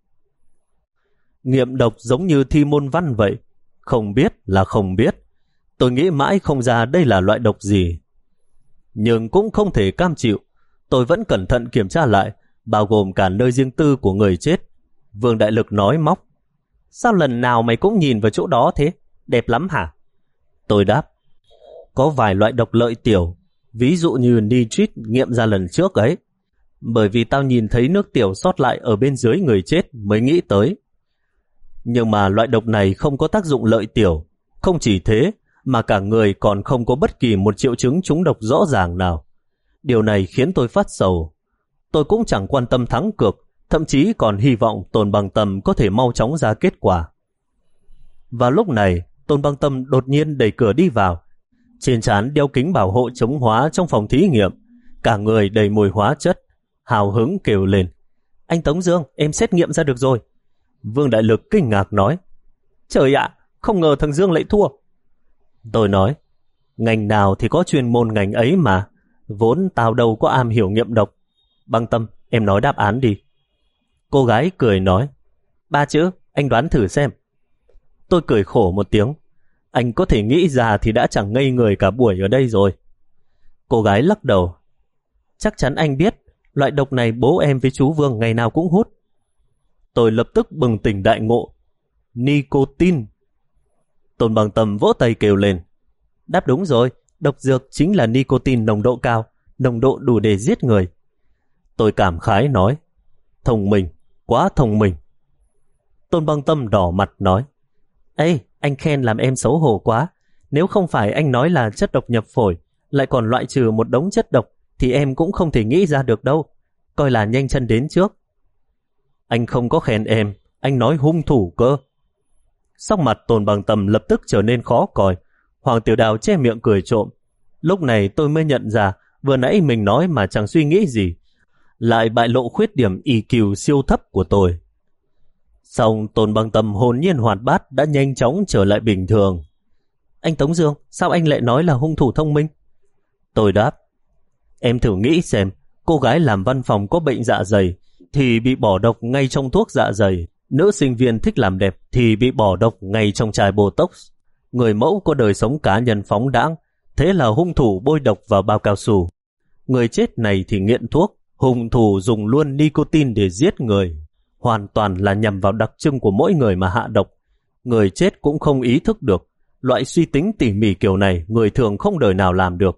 [SPEAKER 1] Nghiệm độc giống như thi môn văn vậy, không biết là không biết. Tôi nghĩ mãi không ra đây là loại độc gì. Nhưng cũng không thể cam chịu. Tôi vẫn cẩn thận kiểm tra lại, bao gồm cả nơi riêng tư của người chết. Vương Đại Lực nói móc, sao lần nào mày cũng nhìn vào chỗ đó thế? Đẹp lắm hả? Tôi đáp, có vài loại độc lợi tiểu, ví dụ như nitrit nghiệm ra lần trước ấy. Bởi vì tao nhìn thấy nước tiểu sót lại ở bên dưới người chết mới nghĩ tới. Nhưng mà loại độc này không có tác dụng lợi tiểu. Không chỉ thế, mà cả người còn không có bất kỳ một triệu chứng trúng độc rõ ràng nào. Điều này khiến tôi phát sầu. Tôi cũng chẳng quan tâm thắng cược, thậm chí còn hy vọng Tôn Băng Tâm có thể mau chóng ra kết quả. Và lúc này, Tôn Băng Tâm đột nhiên đẩy cửa đi vào. Trên trán đeo kính bảo hộ chống hóa trong phòng thí nghiệm, cả người đầy mùi hóa chất, hào hứng kêu lên, anh Tống Dương, em xét nghiệm ra được rồi. Vương Đại Lực kinh ngạc nói, trời ạ, không ngờ thằng Dương lại thua. Tôi nói, ngành nào thì có chuyên môn ngành ấy mà, vốn tao đâu có am hiểu nghiệm độc. Băng Tâm, em nói đáp án đi. Cô gái cười nói, ba chữ, anh đoán thử xem. Tôi cười khổ một tiếng, anh có thể nghĩ ra thì đã chẳng ngây người cả buổi ở đây rồi. Cô gái lắc đầu, chắc chắn anh biết, loại độc này bố em với chú Vương ngày nào cũng hút. Tôi lập tức bừng tỉnh đại ngộ, nicotine. Tôn Băng Tâm vỗ tay kêu lên, đáp đúng rồi, độc dược chính là nicotine nồng độ cao, nồng độ đủ để giết người. Tôi cảm khái nói, thông minh, quá thông minh. Tôn Băng Tâm đỏ mặt nói, ê, anh khen làm em xấu hổ quá. Nếu không phải anh nói là chất độc nhập phổi, lại còn loại trừ một đống chất độc, thì em cũng không thể nghĩ ra được đâu. Coi là nhanh chân đến trước. Anh không có khen em, anh nói hung thủ cơ. Sắc mặt Tôn Băng Tâm lập tức trở nên khó coi. Hoàng Tiểu Đào che miệng cười trộm. Lúc này tôi mới nhận ra, vừa nãy mình nói mà chẳng suy nghĩ gì, lại bại lộ khuyết điểm i kiu siêu thấp của tôi. Xong Tôn Băng Tâm hồn nhiên hoạt bát đã nhanh chóng trở lại bình thường. Anh Tống Dương, sao anh lại nói là hung thủ thông minh? Tôi đáp, em thử nghĩ xem, cô gái làm văn phòng có bệnh dạ dày thì bị bỏ độc ngay trong thuốc dạ dày. Nữ sinh viên thích làm đẹp thì bị bỏ độc ngay trong chai Botox. Người mẫu có đời sống cá nhân phóng đãng, thế là hung thủ bôi độc vào bao cao su. Người chết này thì nghiện thuốc, hung thủ dùng luôn nicotine để giết người. Hoàn toàn là nhằm vào đặc trưng của mỗi người mà hạ độc. Người chết cũng không ý thức được. Loại suy tính tỉ mỉ kiểu này người thường không đời nào làm được.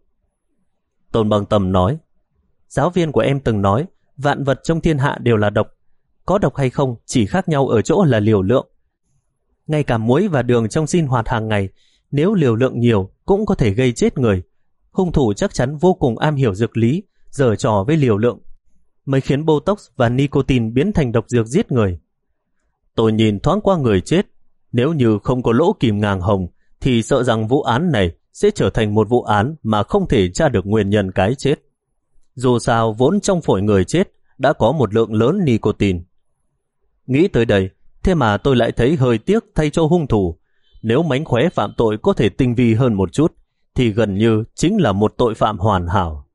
[SPEAKER 1] Tôn Băng Tâm nói, giáo viên của em từng nói, vạn vật trong thiên hạ đều là độc. Có độc hay không chỉ khác nhau ở chỗ là liều lượng. Ngay cả muối và đường trong sinh hoạt hàng ngày, nếu liều lượng nhiều cũng có thể gây chết người. Hung thủ chắc chắn vô cùng am hiểu dược lý, giở trò với liều lượng, mới khiến Botox và nicotine biến thành độc dược giết người. Tôi nhìn thoáng qua người chết, nếu như không có lỗ kìm ngàng hồng thì sợ rằng vụ án này sẽ trở thành một vụ án mà không thể tra được nguyên nhân cái chết. Dù sao vốn trong phổi người chết đã có một lượng lớn nicotine. Nghĩ tới đây, thế mà tôi lại thấy hơi tiếc thay cho hung thủ. Nếu mánh khóe phạm tội có thể tinh vi hơn một chút, thì gần như chính là một tội phạm hoàn hảo.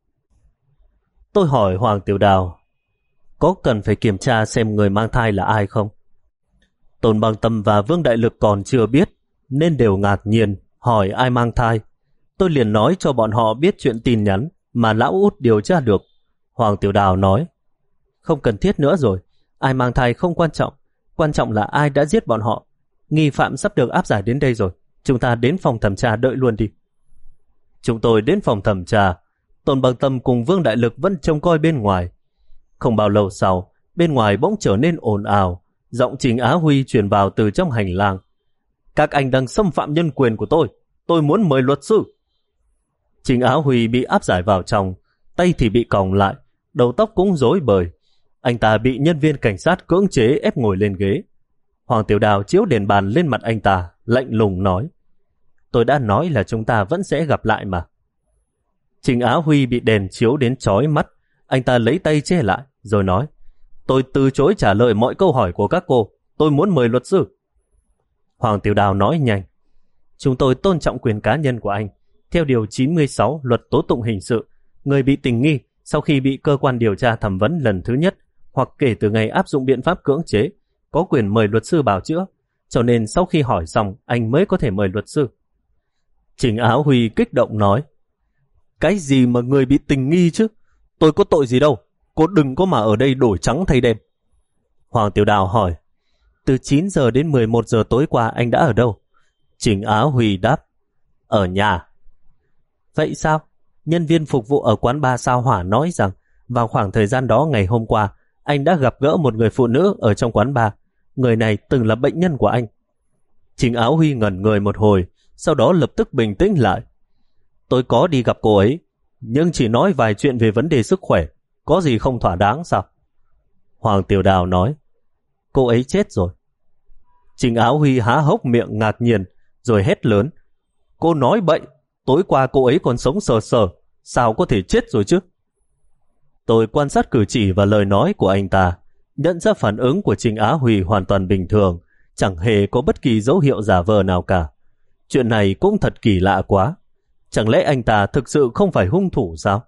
[SPEAKER 1] Tôi hỏi Hoàng Tiểu Đào, có cần phải kiểm tra xem người mang thai là ai không? Tôn Băng Tâm và Vương Đại Lực còn chưa biết, nên đều ngạc nhiên hỏi ai mang thai. Tôi liền nói cho bọn họ biết chuyện tin nhắn mà lão út điều tra được. Hoàng Tiểu Đào nói, không cần thiết nữa rồi, ai mang thai không quan trọng, quan trọng là ai đã giết bọn họ. Nghi phạm sắp được áp giải đến đây rồi, chúng ta đến phòng thẩm tra đợi luôn đi. Chúng tôi đến phòng thẩm tra, Tôn Băng Tâm cùng Vương Đại Lực vẫn trông coi bên ngoài. Không bao lâu sau, bên ngoài bỗng trở nên ồn ào, giọng Trình Á Huy truyền vào từ trong hành lang. Các anh đang xâm phạm nhân quyền của tôi, tôi muốn mời luật sư. Trình Á Huy bị áp giải vào trong, tay thì bị còng lại, đầu tóc cũng rối bời. Anh ta bị nhân viên cảnh sát cưỡng chế ép ngồi lên ghế. Hoàng Tiểu Đào chiếu đèn bàn lên mặt anh ta, lạnh lùng nói, tôi đã nói là chúng ta vẫn sẽ gặp lại mà. Trình Á Huy bị đèn chiếu đến chói mắt, anh ta lấy tay che lại, rồi nói, tôi từ chối trả lời mọi câu hỏi của các cô, tôi muốn mời luật sư. Hoàng Tiểu Đào nói nhanh, chúng tôi tôn trọng quyền cá nhân của anh. Theo điều chín mươi sáu luật tố tụng hình sự, người bị tình nghi sau khi bị cơ quan điều tra thẩm vấn lần thứ nhất hoặc kể từ ngày áp dụng biện pháp cưỡng chế có quyền mời luật sư bào chữa, cho nên sau khi hỏi xong anh mới có thể mời luật sư. Trình Á Huy kích động nói, cái gì mà người bị tình nghi chứ, tôi có tội gì đâu, cô đừng có mà ở đây đổi trắng thay đen. Hoàng Tiểu Đào hỏi, từ chín giờ đến mười một giờ tối qua anh đã ở đâu? Trình Á Huy đáp, ở nhà. Vậy sao? Nhân viên phục vụ ở quán bar Sao Hỏa nói rằng vào khoảng thời gian đó ngày hôm qua anh đã gặp gỡ một người phụ nữ ở trong quán bar. Người này từng là bệnh nhân của anh. Trình Á Huy ngẩn người một hồi, sau đó lập tức bình tĩnh lại. Tôi có đi gặp cô ấy, nhưng chỉ nói vài chuyện về vấn đề sức khỏe, có gì không thỏa đáng sao? Hoàng Tiểu Đào nói, cô ấy chết rồi. Trình Á Huy há hốc miệng ngạc nhiên, rồi hét lớn, cô nói bậy, tối qua cô ấy còn sống sờ sờ, sao có thể chết rồi chứ? Tôi quan sát cử chỉ và lời nói của anh ta, nhận ra phản ứng của Trình Á Huy hoàn toàn bình thường, chẳng hề có bất kỳ dấu hiệu giả vờ nào cả. Chuyện này cũng thật kỳ lạ quá. Chẳng lẽ anh ta thực sự không phải hung thủ sao?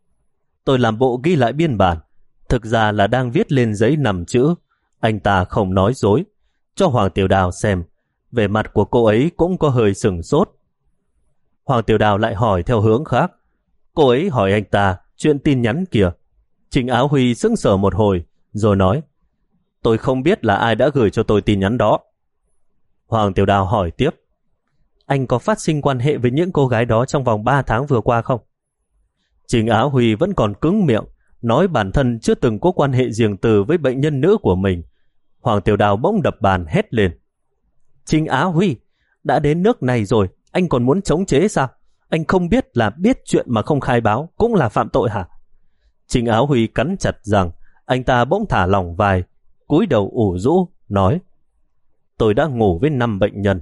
[SPEAKER 1] Tôi làm bộ ghi lại biên bản, thực ra là đang viết lên giấy nằm chữ. Anh ta không nói dối, cho Hoàng Tiểu Đào xem. Vẻ mặt của cô ấy cũng có hơi sửng sốt. Hoàng Tiểu Đào lại hỏi theo hướng khác. Cô ấy hỏi anh ta chuyện tin nhắn kìa. Trình Á Huy sững sờ một hồi, rồi nói, tôi không biết là ai đã gửi cho tôi tin nhắn đó. Hoàng Tiểu Đào hỏi tiếp, anh có phát sinh quan hệ với những cô gái đó trong vòng ba tháng vừa qua không? Trình Á Huy vẫn còn cứng miệng, nói bản thân chưa từng có quan hệ riêng tư với bệnh nhân nữ của mình. Hoàng Tiểu Đào bỗng đập bàn hét lên, Trình Á Huy, đã đến nước này rồi, anh còn muốn chống chế sao? Anh không biết là biết chuyện mà không khai báo cũng là phạm tội hả? Trình Á Huy cắn chặt rằng, anh ta bỗng thả lỏng vai, cúi đầu ủ rũ, nói, tôi đã ngủ với năm bệnh nhân.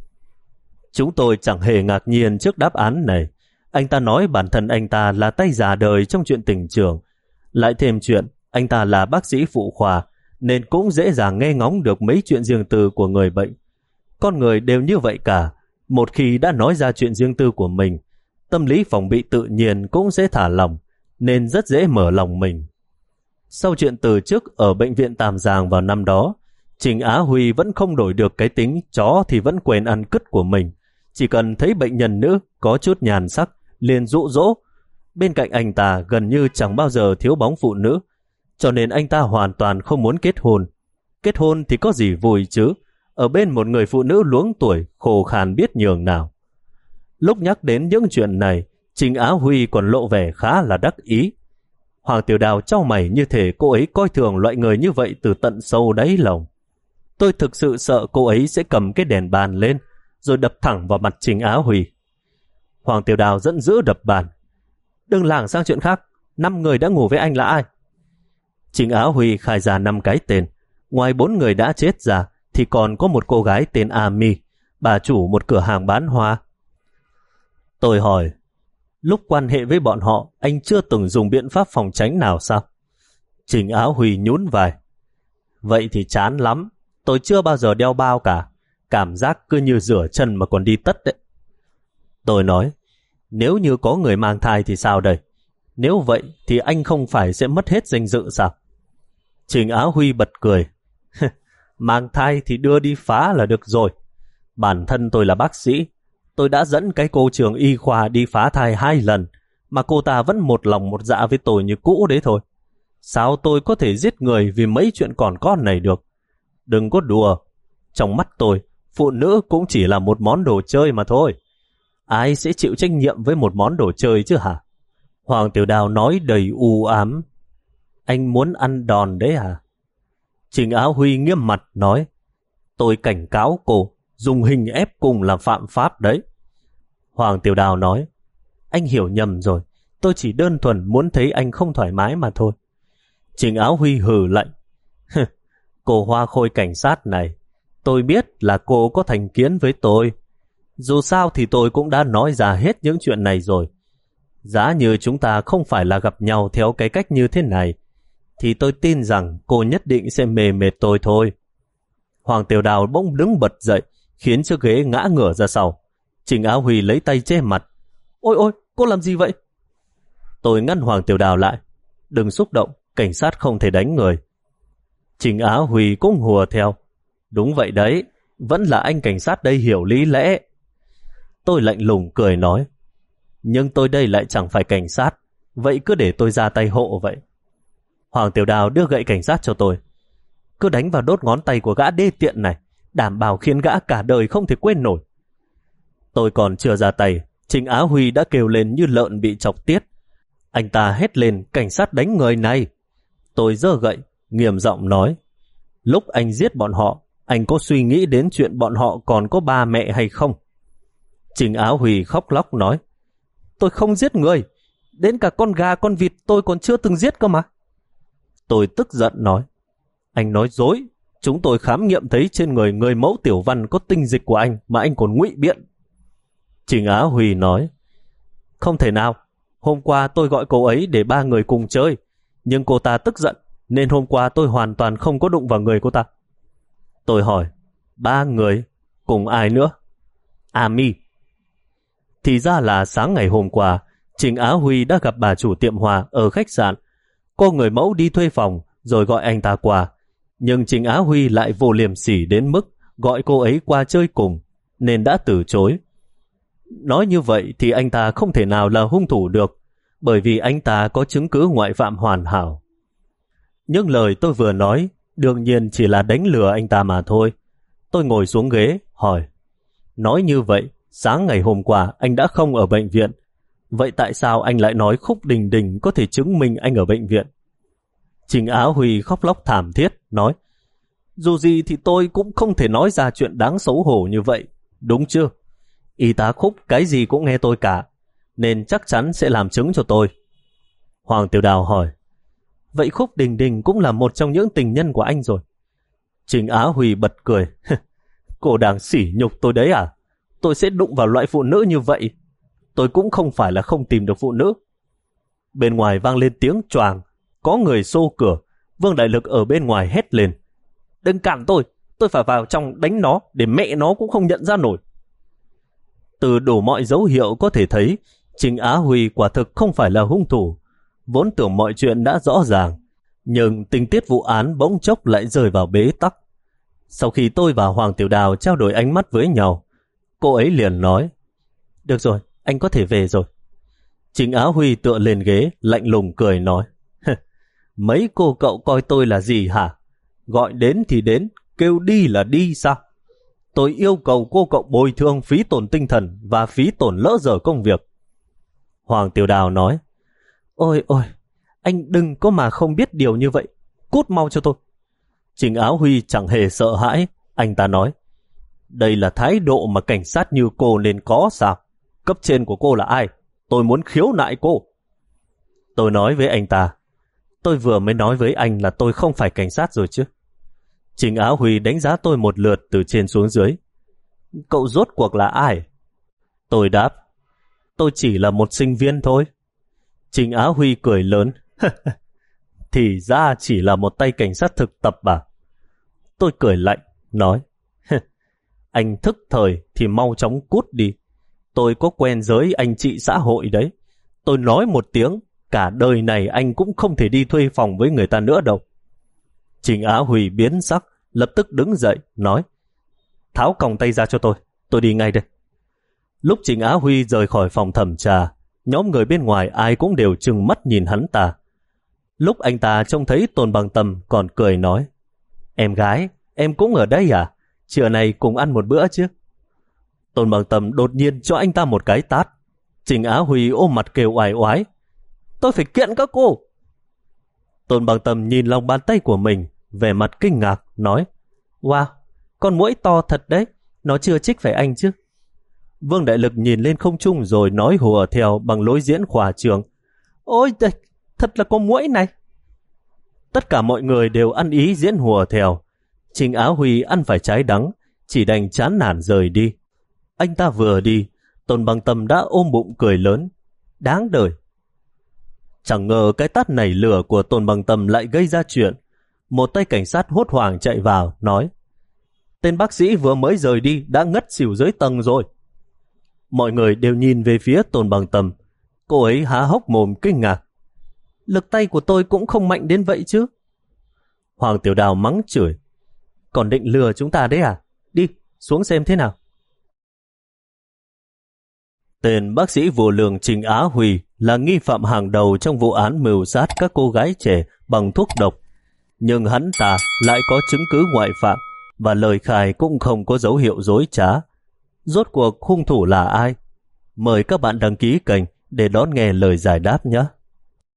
[SPEAKER 1] Chúng tôi chẳng hề ngạc nhiên trước đáp án này. Anh ta nói bản thân anh ta là tay già đời trong chuyện tình trường. Lại thêm chuyện, anh ta là bác sĩ phụ khoa, nên cũng dễ dàng nghe ngóng được mấy chuyện riêng tư của người bệnh. Con người đều như vậy cả. Một khi đã nói ra chuyện riêng tư của mình, tâm lý phòng bị tự nhiên cũng sẽ thả lỏng, nên rất dễ mở lòng mình. Sau chuyện từ chức ở bệnh viện Tam Giang vào năm đó, Trình Á Huy vẫn không đổi được cái tính chó thì vẫn quên ăn cứt của mình. Chỉ cần thấy bệnh nhân nữ có chút nhàn sắc, liền dụ dỗ. Bên cạnh anh ta gần như chẳng bao giờ thiếu bóng phụ nữ, cho nên anh ta hoàn toàn không muốn kết hôn. Kết hôn thì có gì vui chứ, ở bên một người phụ nữ luống tuổi, khô khan biết nhường nào. Lúc nhắc đến những chuyện này, Trình Á Huy còn lộ vẻ khá là đắc ý. Hoàng Tiểu Đào chau mày như thể cô ấy coi thường loại người như vậy từ tận sâu đáy lòng. Tôi thực sự sợ cô ấy sẽ cầm cái đèn bàn lên, rồi đập thẳng vào mặt Trình Á Huy. Hoàng Tiểu Đào giận dữ đập bàn. Đừng lảng sang chuyện khác, năm người đã ngủ với anh là ai? Trình Á Huy khai ra năm cái tên. Ngoài bốn người đã chết ra, thì còn có một cô gái tên Ami, bà chủ một cửa hàng bán hoa. Tôi hỏi, lúc quan hệ với bọn họ, anh chưa từng dùng biện pháp phòng tránh nào sao? Trình Áo Huy nhún vai. Vậy thì chán lắm, tôi chưa bao giờ đeo bao cả, cảm giác cứ như rửa chân mà còn đi tất đấy. Tôi nói, nếu như có người mang thai thì sao đây? Nếu vậy thì anh không phải sẽ mất hết danh dự sao? Trình Áo Huy bật cười. Mang thai thì đưa đi phá là được rồi. Bản thân tôi là bác sĩ, tôi đã dẫn cái cô trường y khoa đi phá thai hai lần, mà cô ta vẫn một lòng một dạ với tôi như cũ đấy thôi. Sao tôi có thể giết người vì mấy chuyện còn con này được? Đừng có đùa. Trong mắt tôi, phụ nữ cũng chỉ là một món đồ chơi mà thôi. Ai sẽ chịu trách nhiệm với một món đồ chơi chứ hả? Hoàng Tiểu Đào nói đầy u ám. Anh muốn ăn đòn đấy hả? Trình Áo Huy nghiêm mặt nói, tôi cảnh cáo cô, dùng hình ép cùng là phạm pháp đấy. Hoàng Tiểu Đào nói, anh hiểu nhầm rồi, tôi chỉ đơn thuần muốn thấy anh không thoải mái mà thôi. Trình Áo Huy hừ lạnh, cô hoa khôi cảnh sát này, tôi biết là cô có thành kiến với tôi. Dù sao thì tôi cũng đã nói ra hết những chuyện này rồi. Giá như chúng ta không phải là gặp nhau theo cái cách như thế này, thì tôi tin rằng cô nhất định sẽ mê mệt tôi thôi. Hoàng Tiểu Đào bỗng đứng bật dậy, khiến chiếc ghế ngã ngửa ra sau. Trình Áo Huy lấy tay che mặt. Ôi ôi, cô làm gì vậy? Tôi ngăn Hoàng Tiểu Đào lại. Đừng xúc động, cảnh sát không thể đánh người. Trình Áo Huy cũng hùa theo. Đúng vậy đấy, vẫn là anh cảnh sát đây hiểu lý lẽ. Tôi lạnh lùng cười nói, nhưng tôi đây lại chẳng phải cảnh sát, vậy cứ để tôi ra tay hộ vậy. Hoàng Tiểu Đào đưa gậy cảnh sát cho tôi. Cứ đánh vào đốt ngón tay của gã đê tiện này, đảm bảo khiến gã cả đời không thể quên nổi. Tôi còn chưa ra tay, Trình Á Huy đã kêu lên như lợn bị chọc tiết. Anh ta hét lên, cảnh sát đánh người này. Tôi giơ gậy, nghiêm giọng nói, lúc anh giết bọn họ, anh có suy nghĩ đến chuyện bọn họ còn có ba mẹ hay không? Trình Á Huy khóc lóc nói, tôi không giết người, đến cả con gà con vịt tôi còn chưa từng giết cơ mà. Tôi tức giận nói, anh nói dối, chúng tôi khám nghiệm thấy trên người người mẫu Tiểu Văn có tinh dịch của anh mà anh còn ngụy biện. Trình Á Huy nói, không thể nào, hôm qua tôi gọi cô ấy để ba người cùng chơi, nhưng cô ta tức giận, nên hôm qua tôi hoàn toàn không có đụng vào người cô ta. Tôi hỏi, ba người? Cùng ai nữa? Ami. Thì ra là sáng ngày hôm qua, Trình Á Huy đã gặp bà chủ tiệm hoa ở khách sạn. Cô người mẫu đi thuê phòng rồi gọi anh ta qua, nhưng Trình Á Huy lại vô liêm sỉ đến mức gọi cô ấy qua chơi cùng, nên đã từ chối. Nói như vậy thì anh ta không thể nào là hung thủ được, bởi vì anh ta có chứng cứ ngoại phạm hoàn hảo. Những lời tôi vừa nói đương nhiên chỉ là đánh lừa anh ta mà thôi. Tôi ngồi xuống ghế, hỏi, nói như vậy, sáng ngày hôm qua anh đã không ở bệnh viện. Vậy tại sao anh lại nói Khúc Đình Đình có thể chứng minh anh ở bệnh viện? Trình Á Huy khóc lóc thảm thiết, nói, dù gì thì tôi cũng không thể nói ra chuyện đáng xấu hổ như vậy, đúng chưa? Y tá Khúc cái gì cũng nghe tôi cả, nên chắc chắn sẽ làm chứng cho tôi. Hoàng Tiểu Đào hỏi, vậy Khúc Đình Đình cũng là một trong những tình nhân của anh rồi? Trình Á Huy bật cười, cô đang sỉ nhục tôi đấy à? Tôi sẽ đụng vào loại phụ nữ như vậy? Tôi cũng không phải là không tìm được phụ nữ. Bên ngoài vang lên tiếng choàng, có người xô cửa. Vương Đại Lực ở bên ngoài hét lên, đừng cản tôi, tôi phải vào trong đánh nó để mẹ nó cũng không nhận ra nổi. Từ đủ mọi dấu hiệu có thể thấy, Trình Á Huy quả thực không phải là hung thủ. Vốn tưởng mọi chuyện đã rõ ràng, nhưng tình tiết vụ án bỗng chốc lại rơi vào bế tắc. Sau khi tôi và Hoàng Tiểu Đào trao đổi ánh mắt với nhau, cô ấy liền nói, được rồi, anh có thể về rồi. Trình Á Huy tựa lên ghế, lạnh lùng cười nói, mấy cô cậu coi tôi là gì hả? Gọi đến thì đến, kêu đi là đi sao? Tôi yêu cầu cô cậu bồi thường phí tổn tinh thần và phí tổn lỡ dở công việc. Hoàng Tiểu Đào nói, ôi ôi, anh đừng có mà không biết điều như vậy, cút mau cho tôi. Trình Á Huy chẳng hề sợ hãi, anh ta nói, đây là thái độ mà cảnh sát như cô nên có sao? Cấp trên của cô là ai? Tôi muốn khiếu nại cô. Tôi nói với anh ta, tôi vừa mới nói với anh là tôi không phải cảnh sát rồi chứ. Trình Á Huy đánh giá tôi một lượt từ trên xuống dưới. Cậu rốt cuộc là ai? Tôi đáp, tôi chỉ là một sinh viên thôi. Trình Á Huy cười lớn, thì ra chỉ là một tay cảnh sát thực tập à? Tôi cười lạnh, nói, anh thức thời thì mau chóng cút đi. Tôi có quen giới anh chị xã hội đấy. Tôi nói một tiếng, cả đời này anh cũng không thể đi thuê phòng với người ta nữa đâu. Trình Á Huy biến sắc, lập tức đứng dậy, nói, tháo còng tay ra cho tôi, tôi đi ngay đây. Lúc Trình Á Huy rời khỏi phòng thẩm tra, nhóm người bên ngoài ai cũng đều trừng mắt nhìn hắn ta. Lúc anh ta trông thấy Tôn Bằng Tâm còn cười nói, em gái, em cũng ở đây à? Trưa nay cùng ăn một bữa chứ? Tôn Bằng Tâm đột nhiên cho anh ta một cái tát. Trình Á Huy ôm mặt kêu oai oái, tôi phải kiện các cô. Tôn Bằng Tâm nhìn lòng bàn tay của mình, vẻ mặt kinh ngạc, nói, wow, con muỗi to thật đấy, nó chưa chích phải anh chứ? Vương Đại Lực nhìn lên không trung rồi nói hùa theo bằng lối diễn khoa trương, ôi trời, thật là con muỗi này. Tất cả mọi người đều ăn ý diễn hùa theo. Trình Á Huy ăn phải trái đắng, chỉ đành chán nản rời đi. Anh ta vừa đi, Tôn Bằng Tâm đã ôm bụng cười lớn, đáng đời. Chẳng ngờ cái tát nảy lửa của Tôn Bằng Tâm lại gây ra chuyện. Một tay cảnh sát hốt hoảng chạy vào, nói, tên bác sĩ vừa mới rời đi đã ngất xỉu dưới tầng rồi. Mọi người đều nhìn về phía Tôn Bằng Tâm. Cô ấy há hốc mồm kinh ngạc, lực tay của tôi cũng không mạnh đến vậy chứ. Hoàng Tiểu Đào mắng chửi, còn định lừa chúng ta đấy à? Đi, xuống xem thế nào. Tên bác sĩ vô lường Trình Á Huy là nghi phạm hàng đầu trong vụ án mưu sát các cô gái trẻ bằng thuốc độc. Nhưng hắn ta lại có chứng cứ ngoại phạm và lời khai cũng không có dấu hiệu dối trá. Rốt cuộc hung thủ là ai? Mời các bạn đăng ký kênh để đón nghe lời giải đáp nhé.